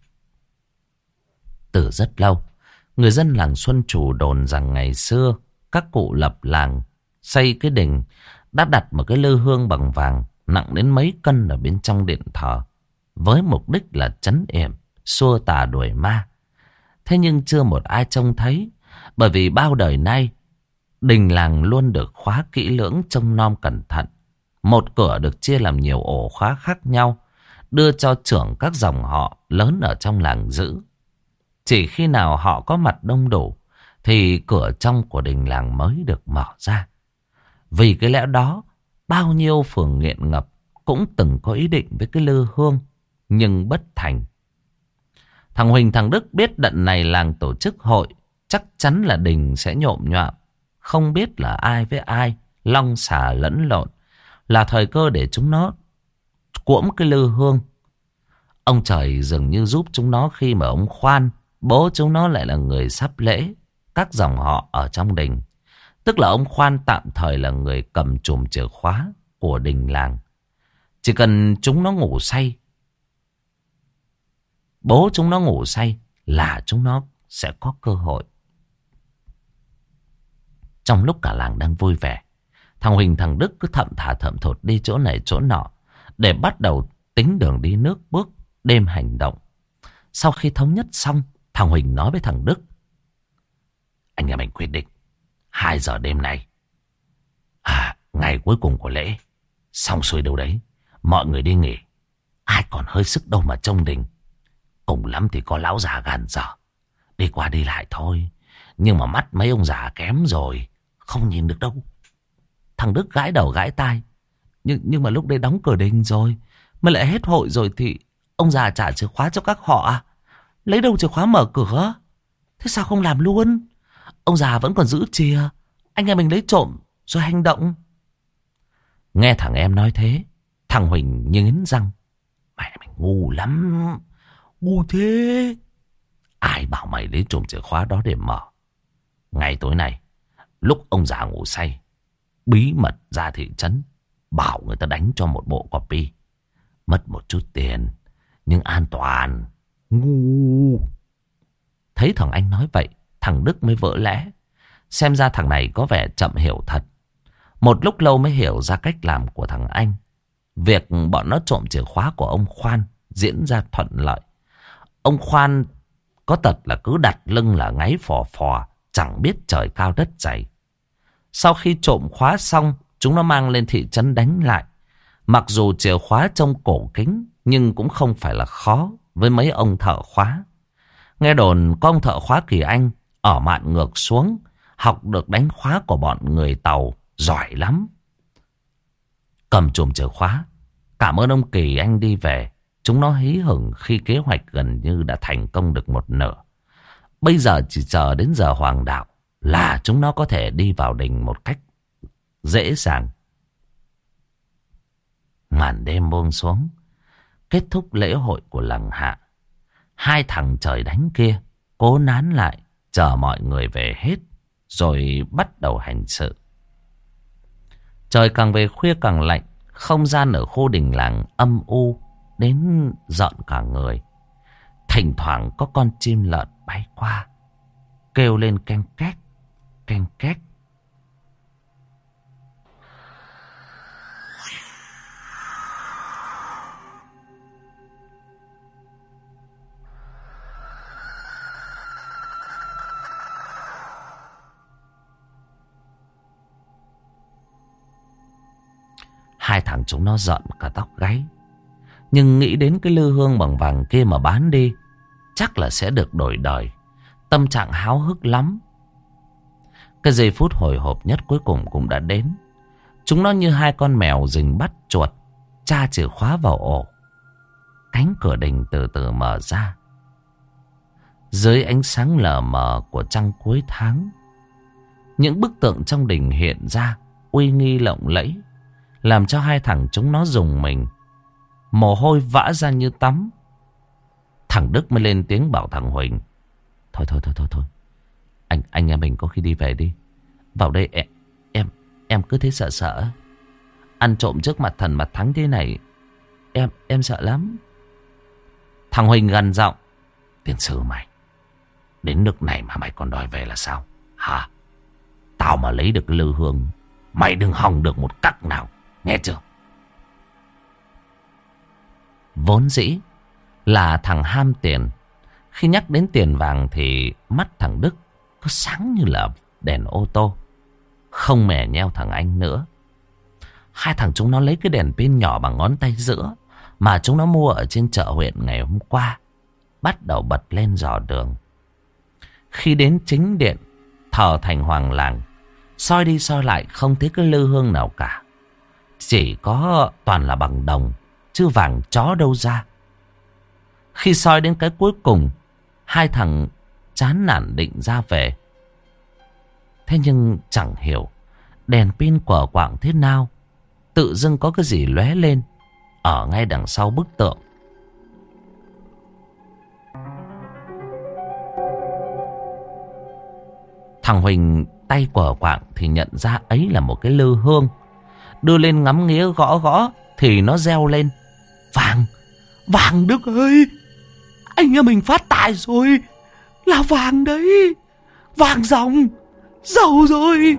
Từ rất lâu, người dân làng Xuân Trù đồn rằng ngày xưa các cụ lập làng xây cái đình đã đặt một cái lư hương bằng vàng nặng đến mấy cân ở bên trong điện thờ, với mục đích là trấn yểm, xua tà đuổi ma. Thế nhưng chưa một ai trông thấy, bởi vì bao đời nay đình làng luôn được khóa kỹ lưỡng, trông nom cẩn thận. Một cửa được chia làm nhiều ổ khóa khác nhau, đưa cho trưởng các dòng họ lớn ở trong làng giữ. Chỉ khi nào họ có mặt đông đủ thì cửa trong của đình làng mới được mở ra. Vì cái lẽ đó, bao nhiêu phường nghiện ngập cũng từng có ý định với cái lư hương, nhưng bất thành. Thằng Huỳnh thằng Đức biết đợt này làng tổ chức hội, chắc chắn là đình sẽ nhộm nhạo. Không biết là ai với ai, long xà lẫn lộn, là thời cơ để chúng nó cuỗm cái lư hương. Ông trời dường như giúp chúng nó khi mà ông Khoan, bố chúng nó lại là người sắp lễ các dòng họ ở trong đình. Tức là ông Khoan tạm thời là người cầm chùm chìa khóa của đình làng. Chỉ cần chúng nó ngủ say, bố chúng nó ngủ say là chúng nó sẽ có cơ hội. Trong lúc cả làng đang vui vẻ, thằng Huỳnh thằng Đức cứ thậm thà thậm thụt đi chỗ này chỗ nọ để bắt đầu tính đường đi nước bước, đêm hành động. Sau khi thống nhất xong, thằng Huỳnh nói với thằng Đức: anh em mình quyết định hai giờ đêm nay, à, ngày cuối cùng của lễ, xong xuôi đâu đấy, mọi người đi nghỉ. Ai còn hơi sức đâu mà trông đình. Cùng lắm thì có lão già gàn dở đi qua đi lại thôi. Nhưng mà mắt mấy ông già kém rồi, không nhìn được đâu. Thằng Đức gãi đầu gãi tai. Nhưng, nhưng mà lúc đấy đóng cửa đình rồi, mà lại hết hội rồi thì ông già trả chìa khóa cho các họ à? Lấy đâu chìa khóa mở cửa? Thế sao không làm luôn? Ông già vẫn còn giữ chìa, anh em mình lấy trộm rồi hành động. Nghe thằng em nói thế, thằng Huỳnh nghiến răng: mẹ mày ngu lắm. Ngu thế? Ai bảo mày lấy trộm chìa khóa đó để mở? Ngày tối nay, lúc ông già ngủ say, bí mật ra thị trấn, bảo người ta đánh cho một bộ copy. Mất một chút tiền, nhưng an toàn. Ngu. Thấy thằng anh nói vậy, thằng Đức mới vỡ lẽ. Xem ra thằng này có vẻ chậm hiểu thật. Một lúc lâu mới hiểu ra cách làm của thằng anh. Việc bọn nó trộm chìa khóa của ông Khoan diễn ra thuận lợi. Ông Khoan có tật là cứ đặt lưng là ngáy phò phò, chẳng biết trời cao đất dày. Sau khi trộm khóa xong, chúng nó mang lên thị trấn đánh lại. Mặc dù chìa khóa trông cổ kính, nhưng cũng không phải là khó với mấy ông thợ khóa. Nghe đồn có ông thợ khóa Kỳ Anh ở mạn ngược xuống, học được đánh khóa của bọn người Tàu, giỏi lắm. Cầm chùm chìa khóa, cảm ơn ông Kỳ Anh đi về. Chúng nó hí hửng khi kế hoạch gần như đã thành công được một nửa. Bây giờ chỉ chờ đến giờ hoàng đạo là chúng nó có thể đi vào đình một cách dễ dàng. Màn đêm buông xuống, kết thúc lễ hội của làng Hạ. Hai thằng trời đánh kia cố nán lại, chờ mọi người về hết, rồi bắt đầu hành sự. Trời càng về khuya càng lạnh, không gian ở khu đình làng âm u đến giận cả người. Thỉnh thoảng có con chim lợn bay qua, kêu lên ken két, ken két. Hai thằng chúng nó giận cả tóc gáy. Nhưng nghĩ đến cái lư hương bằng vàng kia mà bán đi, chắc là sẽ được đổi đời. Tâm trạng háo hức lắm. Cái giây phút hồi hộp nhất cuối cùng cũng đã đến. Chúng nó như hai con mèo rình bắt chuột, tra chìa khóa vào ổ. Cánh cửa đình từ từ mở ra. Dưới ánh sáng lờ mờ của trăng cuối tháng, những bức tượng trong đình hiện ra uy nghi lộng lẫy, làm cho hai thằng chúng nó rùng mình. Mồ hôi vã ra như tắm. Thằng Đức mới lên tiếng bảo thằng Huỳnh: Thôi thôi thôi thôi thôi, Anh anh em mình có khi đi về đi. Vào đây em, em, em cứ thế sợ sợ. Ăn trộm trước mặt thần mặt thánh thế này, em, em sợ lắm. Thằng Huỳnh gằn giọng. Tiền sư mày, đến nước này mà mày còn đòi về là sao? Hả? Tao mà lấy được cái lư hương, mày đừng hòng được một cắc nào, nghe chưa? Vốn dĩ là thằng ham tiền. Khi nhắc đến tiền vàng thì mắt thằng Đức cứ sáng như là đèn ô tô. Không mè nheo thằng Anh nữa. Hai thằng chúng nó lấy cái đèn pin nhỏ bằng ngón tay giữa mà chúng nó mua ở trên chợ huyện ngày hôm qua, bắt đầu bật lên dò đường. Khi đến chính điện thờ thành hoàng làng, soi đi soi lại không thấy cái lư hương nào cả. Chỉ có toàn là bằng đồng, chứ vàng chó đâu ra. Khi soi đến cái cuối cùng, hai thằng chán nản định ra về. Thế nhưng chẳng hiểu đèn pin của quạng thế nào, tự dưng có cái gì lóe lên ở ngay đằng sau bức tượng. Thằng Huỳnh tay của quạng thì nhận ra ấy là một cái lư hương. Đưa lên ngắm nghía gõ gõ thì nó reo lên. Vàng, vàng Đức ơi, anh em mình phát tài rồi. Là vàng đấy, vàng ròng, giàu rồi.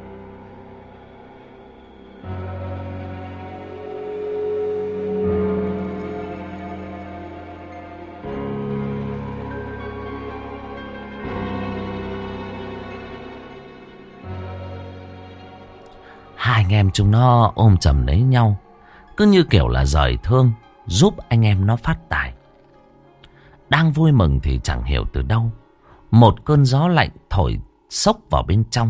Hai anh em chúng nó ôm chầm lấy nhau, cứ như kiểu là rời thương, giúp anh em nó phát tài. Đang vui mừng thì chẳng hiểu từ đâu một cơn gió lạnh thổi xốc vào bên trong.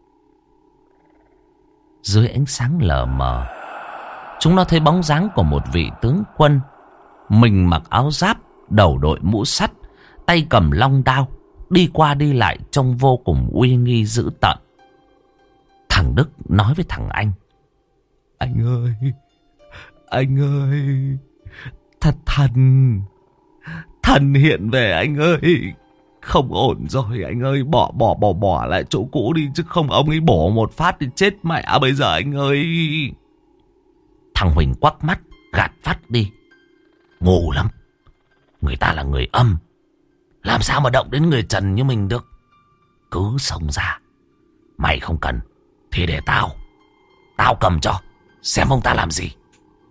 Dưới ánh sáng lờ mờ, chúng nó thấy bóng dáng của một vị tướng quân. Mình mặc áo giáp, đầu đội mũ sắt, tay cầm long đao, đi qua đi lại trông vô cùng uy nghi dữ tợn. Thằng Đức nói với thằng Anh. Anh ơi, anh ơi, thật thần, thần hiện về anh ơi. Không ổn rồi anh ơi, bỏ bỏ bỏ bỏ lại chỗ cũ đi, chứ không ông ấy bổ một phát thì chết mẹ bây giờ anh ơi. Thằng Huỳnh quắc mắt, gạt phát đi. Ngu lắm, người ta là người âm, làm sao mà động đến người trần như mình được. Cứ xông ra, mày không cần thì để tao, tao cầm cho, xem ông ta làm gì.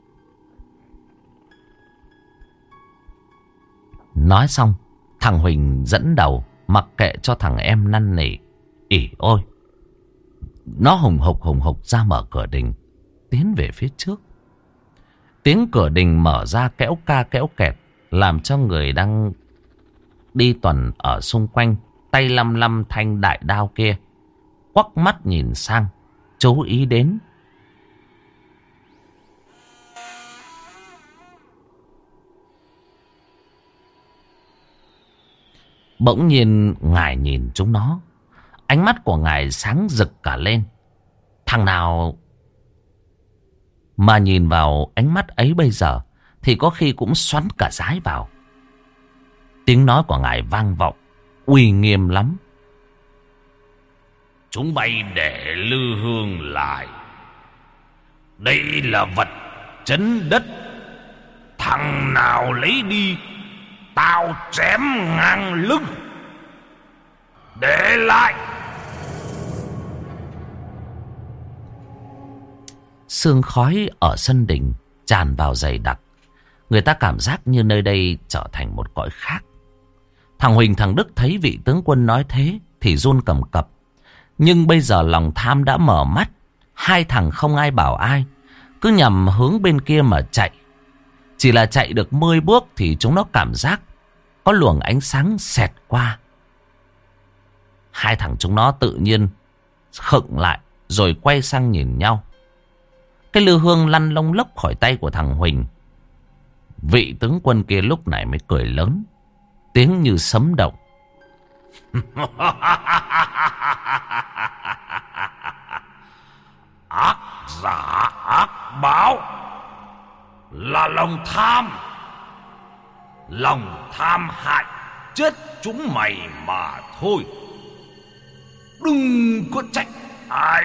Nói xong, thằng Huỳnh dẫn đầu, mặc kệ cho thằng em năn nỉ. Ỉ ôi, nó hùng hục hùng hục ra mở cửa đình, tiến về phía trước. Tiếng cửa đình mở ra kéo ca kéo kẹt, làm cho người đang đi tuần ở xung quanh, tay lăm lăm thanh đại đao kia, quắc mắt nhìn sang, chú ý đến. Bỗng nhiên ngài nhìn chúng nó, ánh mắt của ngài sáng rực cả lên. Thằng nào mà nhìn vào ánh mắt ấy bây giờ thì có khi cũng xoắn cả dái vào. Tiếng nói của ngài vang vọng, uy nghiêm lắm. Chúng bay để lư hương lại. Đây là vật chấn đất. Thằng nào lấy đi, tao chém ngang lưng. Để lại. Sương khói ở sân đình tràn vào dày đặc. Người ta cảm giác như nơi đây trở thành một cõi khác. Thằng Huỳnh thằng Đức thấy vị tướng quân nói thế thì run cầm cập. Nhưng bây giờ lòng tham đã mở mắt. Hai thằng không ai bảo ai, cứ nhằm hướng bên kia mà chạy. Chỉ là chạy được mười bước thì chúng nó cảm giác có luồng ánh sáng xẹt qua. Hai thằng chúng nó tự nhiên khựng lại rồi quay sang nhìn nhau. Cái lư hương lăn lông lốc khỏi tay của thằng Huỳnh. Vị tướng quân kia lúc này mới cười lớn, tiếng như sấm động. Ác giả ác báo là lòng tham. Lòng tham hại chết chúng mày mà thôi. Đừng có trách Ai?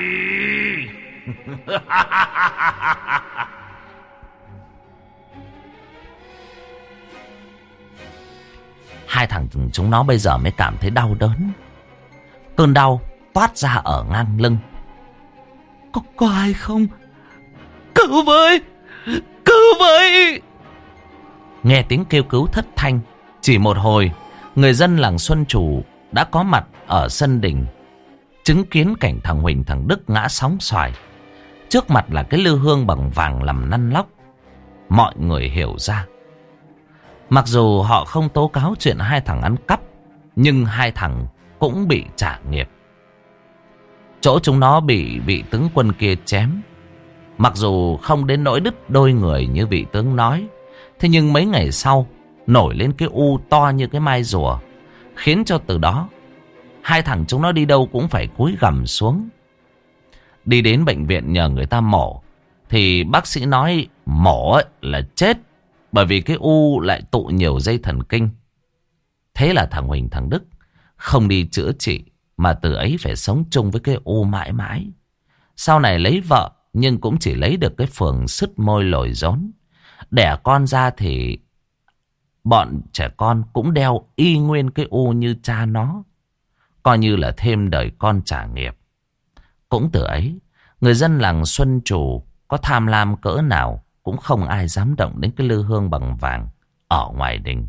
Hai thằng chúng nó bây giờ mới cảm thấy đau đớn. Cơn đau toát ra ở ngang lưng. Có, có ai không? Cứu với! Cứu với! Nghe tiếng kêu cứu thất thanh. Chỉ một hồi, người dân làng Xuân Trù đã có mặt ở sân đình, chứng kiến cảnh thằng Huỳnh thằng Đức ngã sóng xoài. Trước mặt là cái lư hương bằng vàng làm năn lóc. Mọi người hiểu ra. Mặc dù họ không tố cáo chuyện hai thằng ăn cắp, nhưng hai thằng cũng bị trả nghiệp. Chỗ chúng nó bị vị tướng quân kia chém. Mặc dù không đến nỗi đứt đôi người như vị tướng nói, thế nhưng mấy ngày sau nổi lên cái u to như cái mai rùa, khiến cho từ đó hai thằng chúng nó đi đâu cũng phải cúi gằm xuống. Đi đến bệnh viện nhờ người ta mổ, thì bác sĩ nói mổ ấy là chết, bởi vì cái u lại tụ nhiều dây thần kinh. Thế là thằng Huỳnh thằng Đức không đi chữa trị, mà từ ấy phải sống chung với cái u mãi mãi. Sau này lấy vợ, nhưng cũng chỉ lấy được cái phường sứt môi lồi rốn. Đẻ con ra thì bọn trẻ con cũng đeo y nguyên cái u như cha nó, coi như là thêm đời con trả nghiệp. Cũng từ ấy, người dân làng Xuân Trù có tham lam cỡ nào cũng không ai dám động đến cái lư hương bằng vàng ở ngoài đình.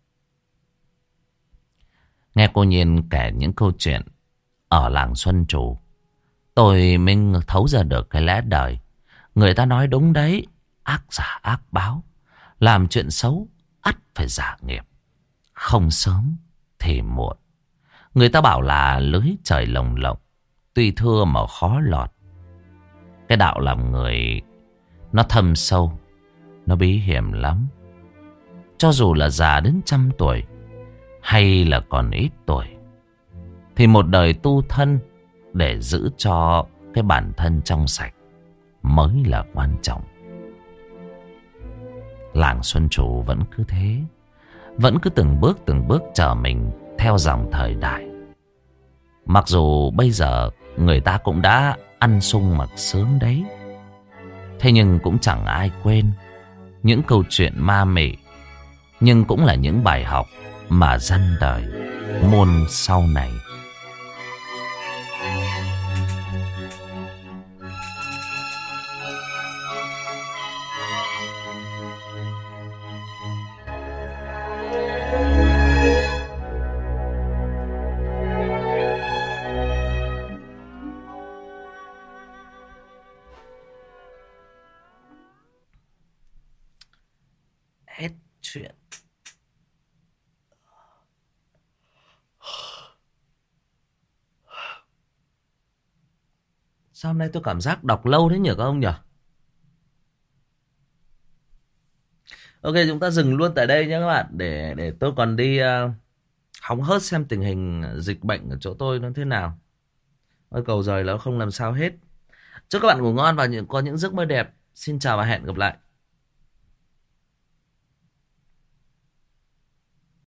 Nghe cô Nhiên kể những câu chuyện ở làng Xuân Trù, tôi mới thấu ra được cái lẽ đời. Người ta nói đúng đấy, ác giả ác báo, làm chuyện xấu ắt phải trả nghiệp, không sớm thì muộn. Người ta bảo là lưới trời lồng lộng, tuy thưa mà khó lọt. Cái đạo làm người nó thâm sâu, nó bí hiểm lắm. Cho dù là già đến trăm tuổi hay là còn ít tuổi, thì một đời tu thân để giữ cho cái bản thân trong sạch mới là quan trọng. Làng Xuân Trù vẫn cứ thế, vẫn cứ từng bước từng bước chờ mình theo dòng thời đại. Mặc dù bây giờ người ta cũng đã ăn sung mặc sướng đấy, thế nhưng cũng chẳng ai quên những câu chuyện ma mị, nhưng cũng là những bài học mà dân đời muôn sau này. Hết chuyện. Sao hôm nay tôi cảm giác đọc lâu thế nhỉ các ông nhỉ? Ok, chúng ta dừng luôn tại đây nhé các bạn. Để để tôi còn đi uh, hóng hớt xem tình hình dịch bệnh ở chỗ tôi nó thế nào. Ôi cầu giời nó không làm sao hết. Chúc các bạn ngủ ngon và những, có những giấc mơ đẹp. Xin chào và hẹn gặp lại.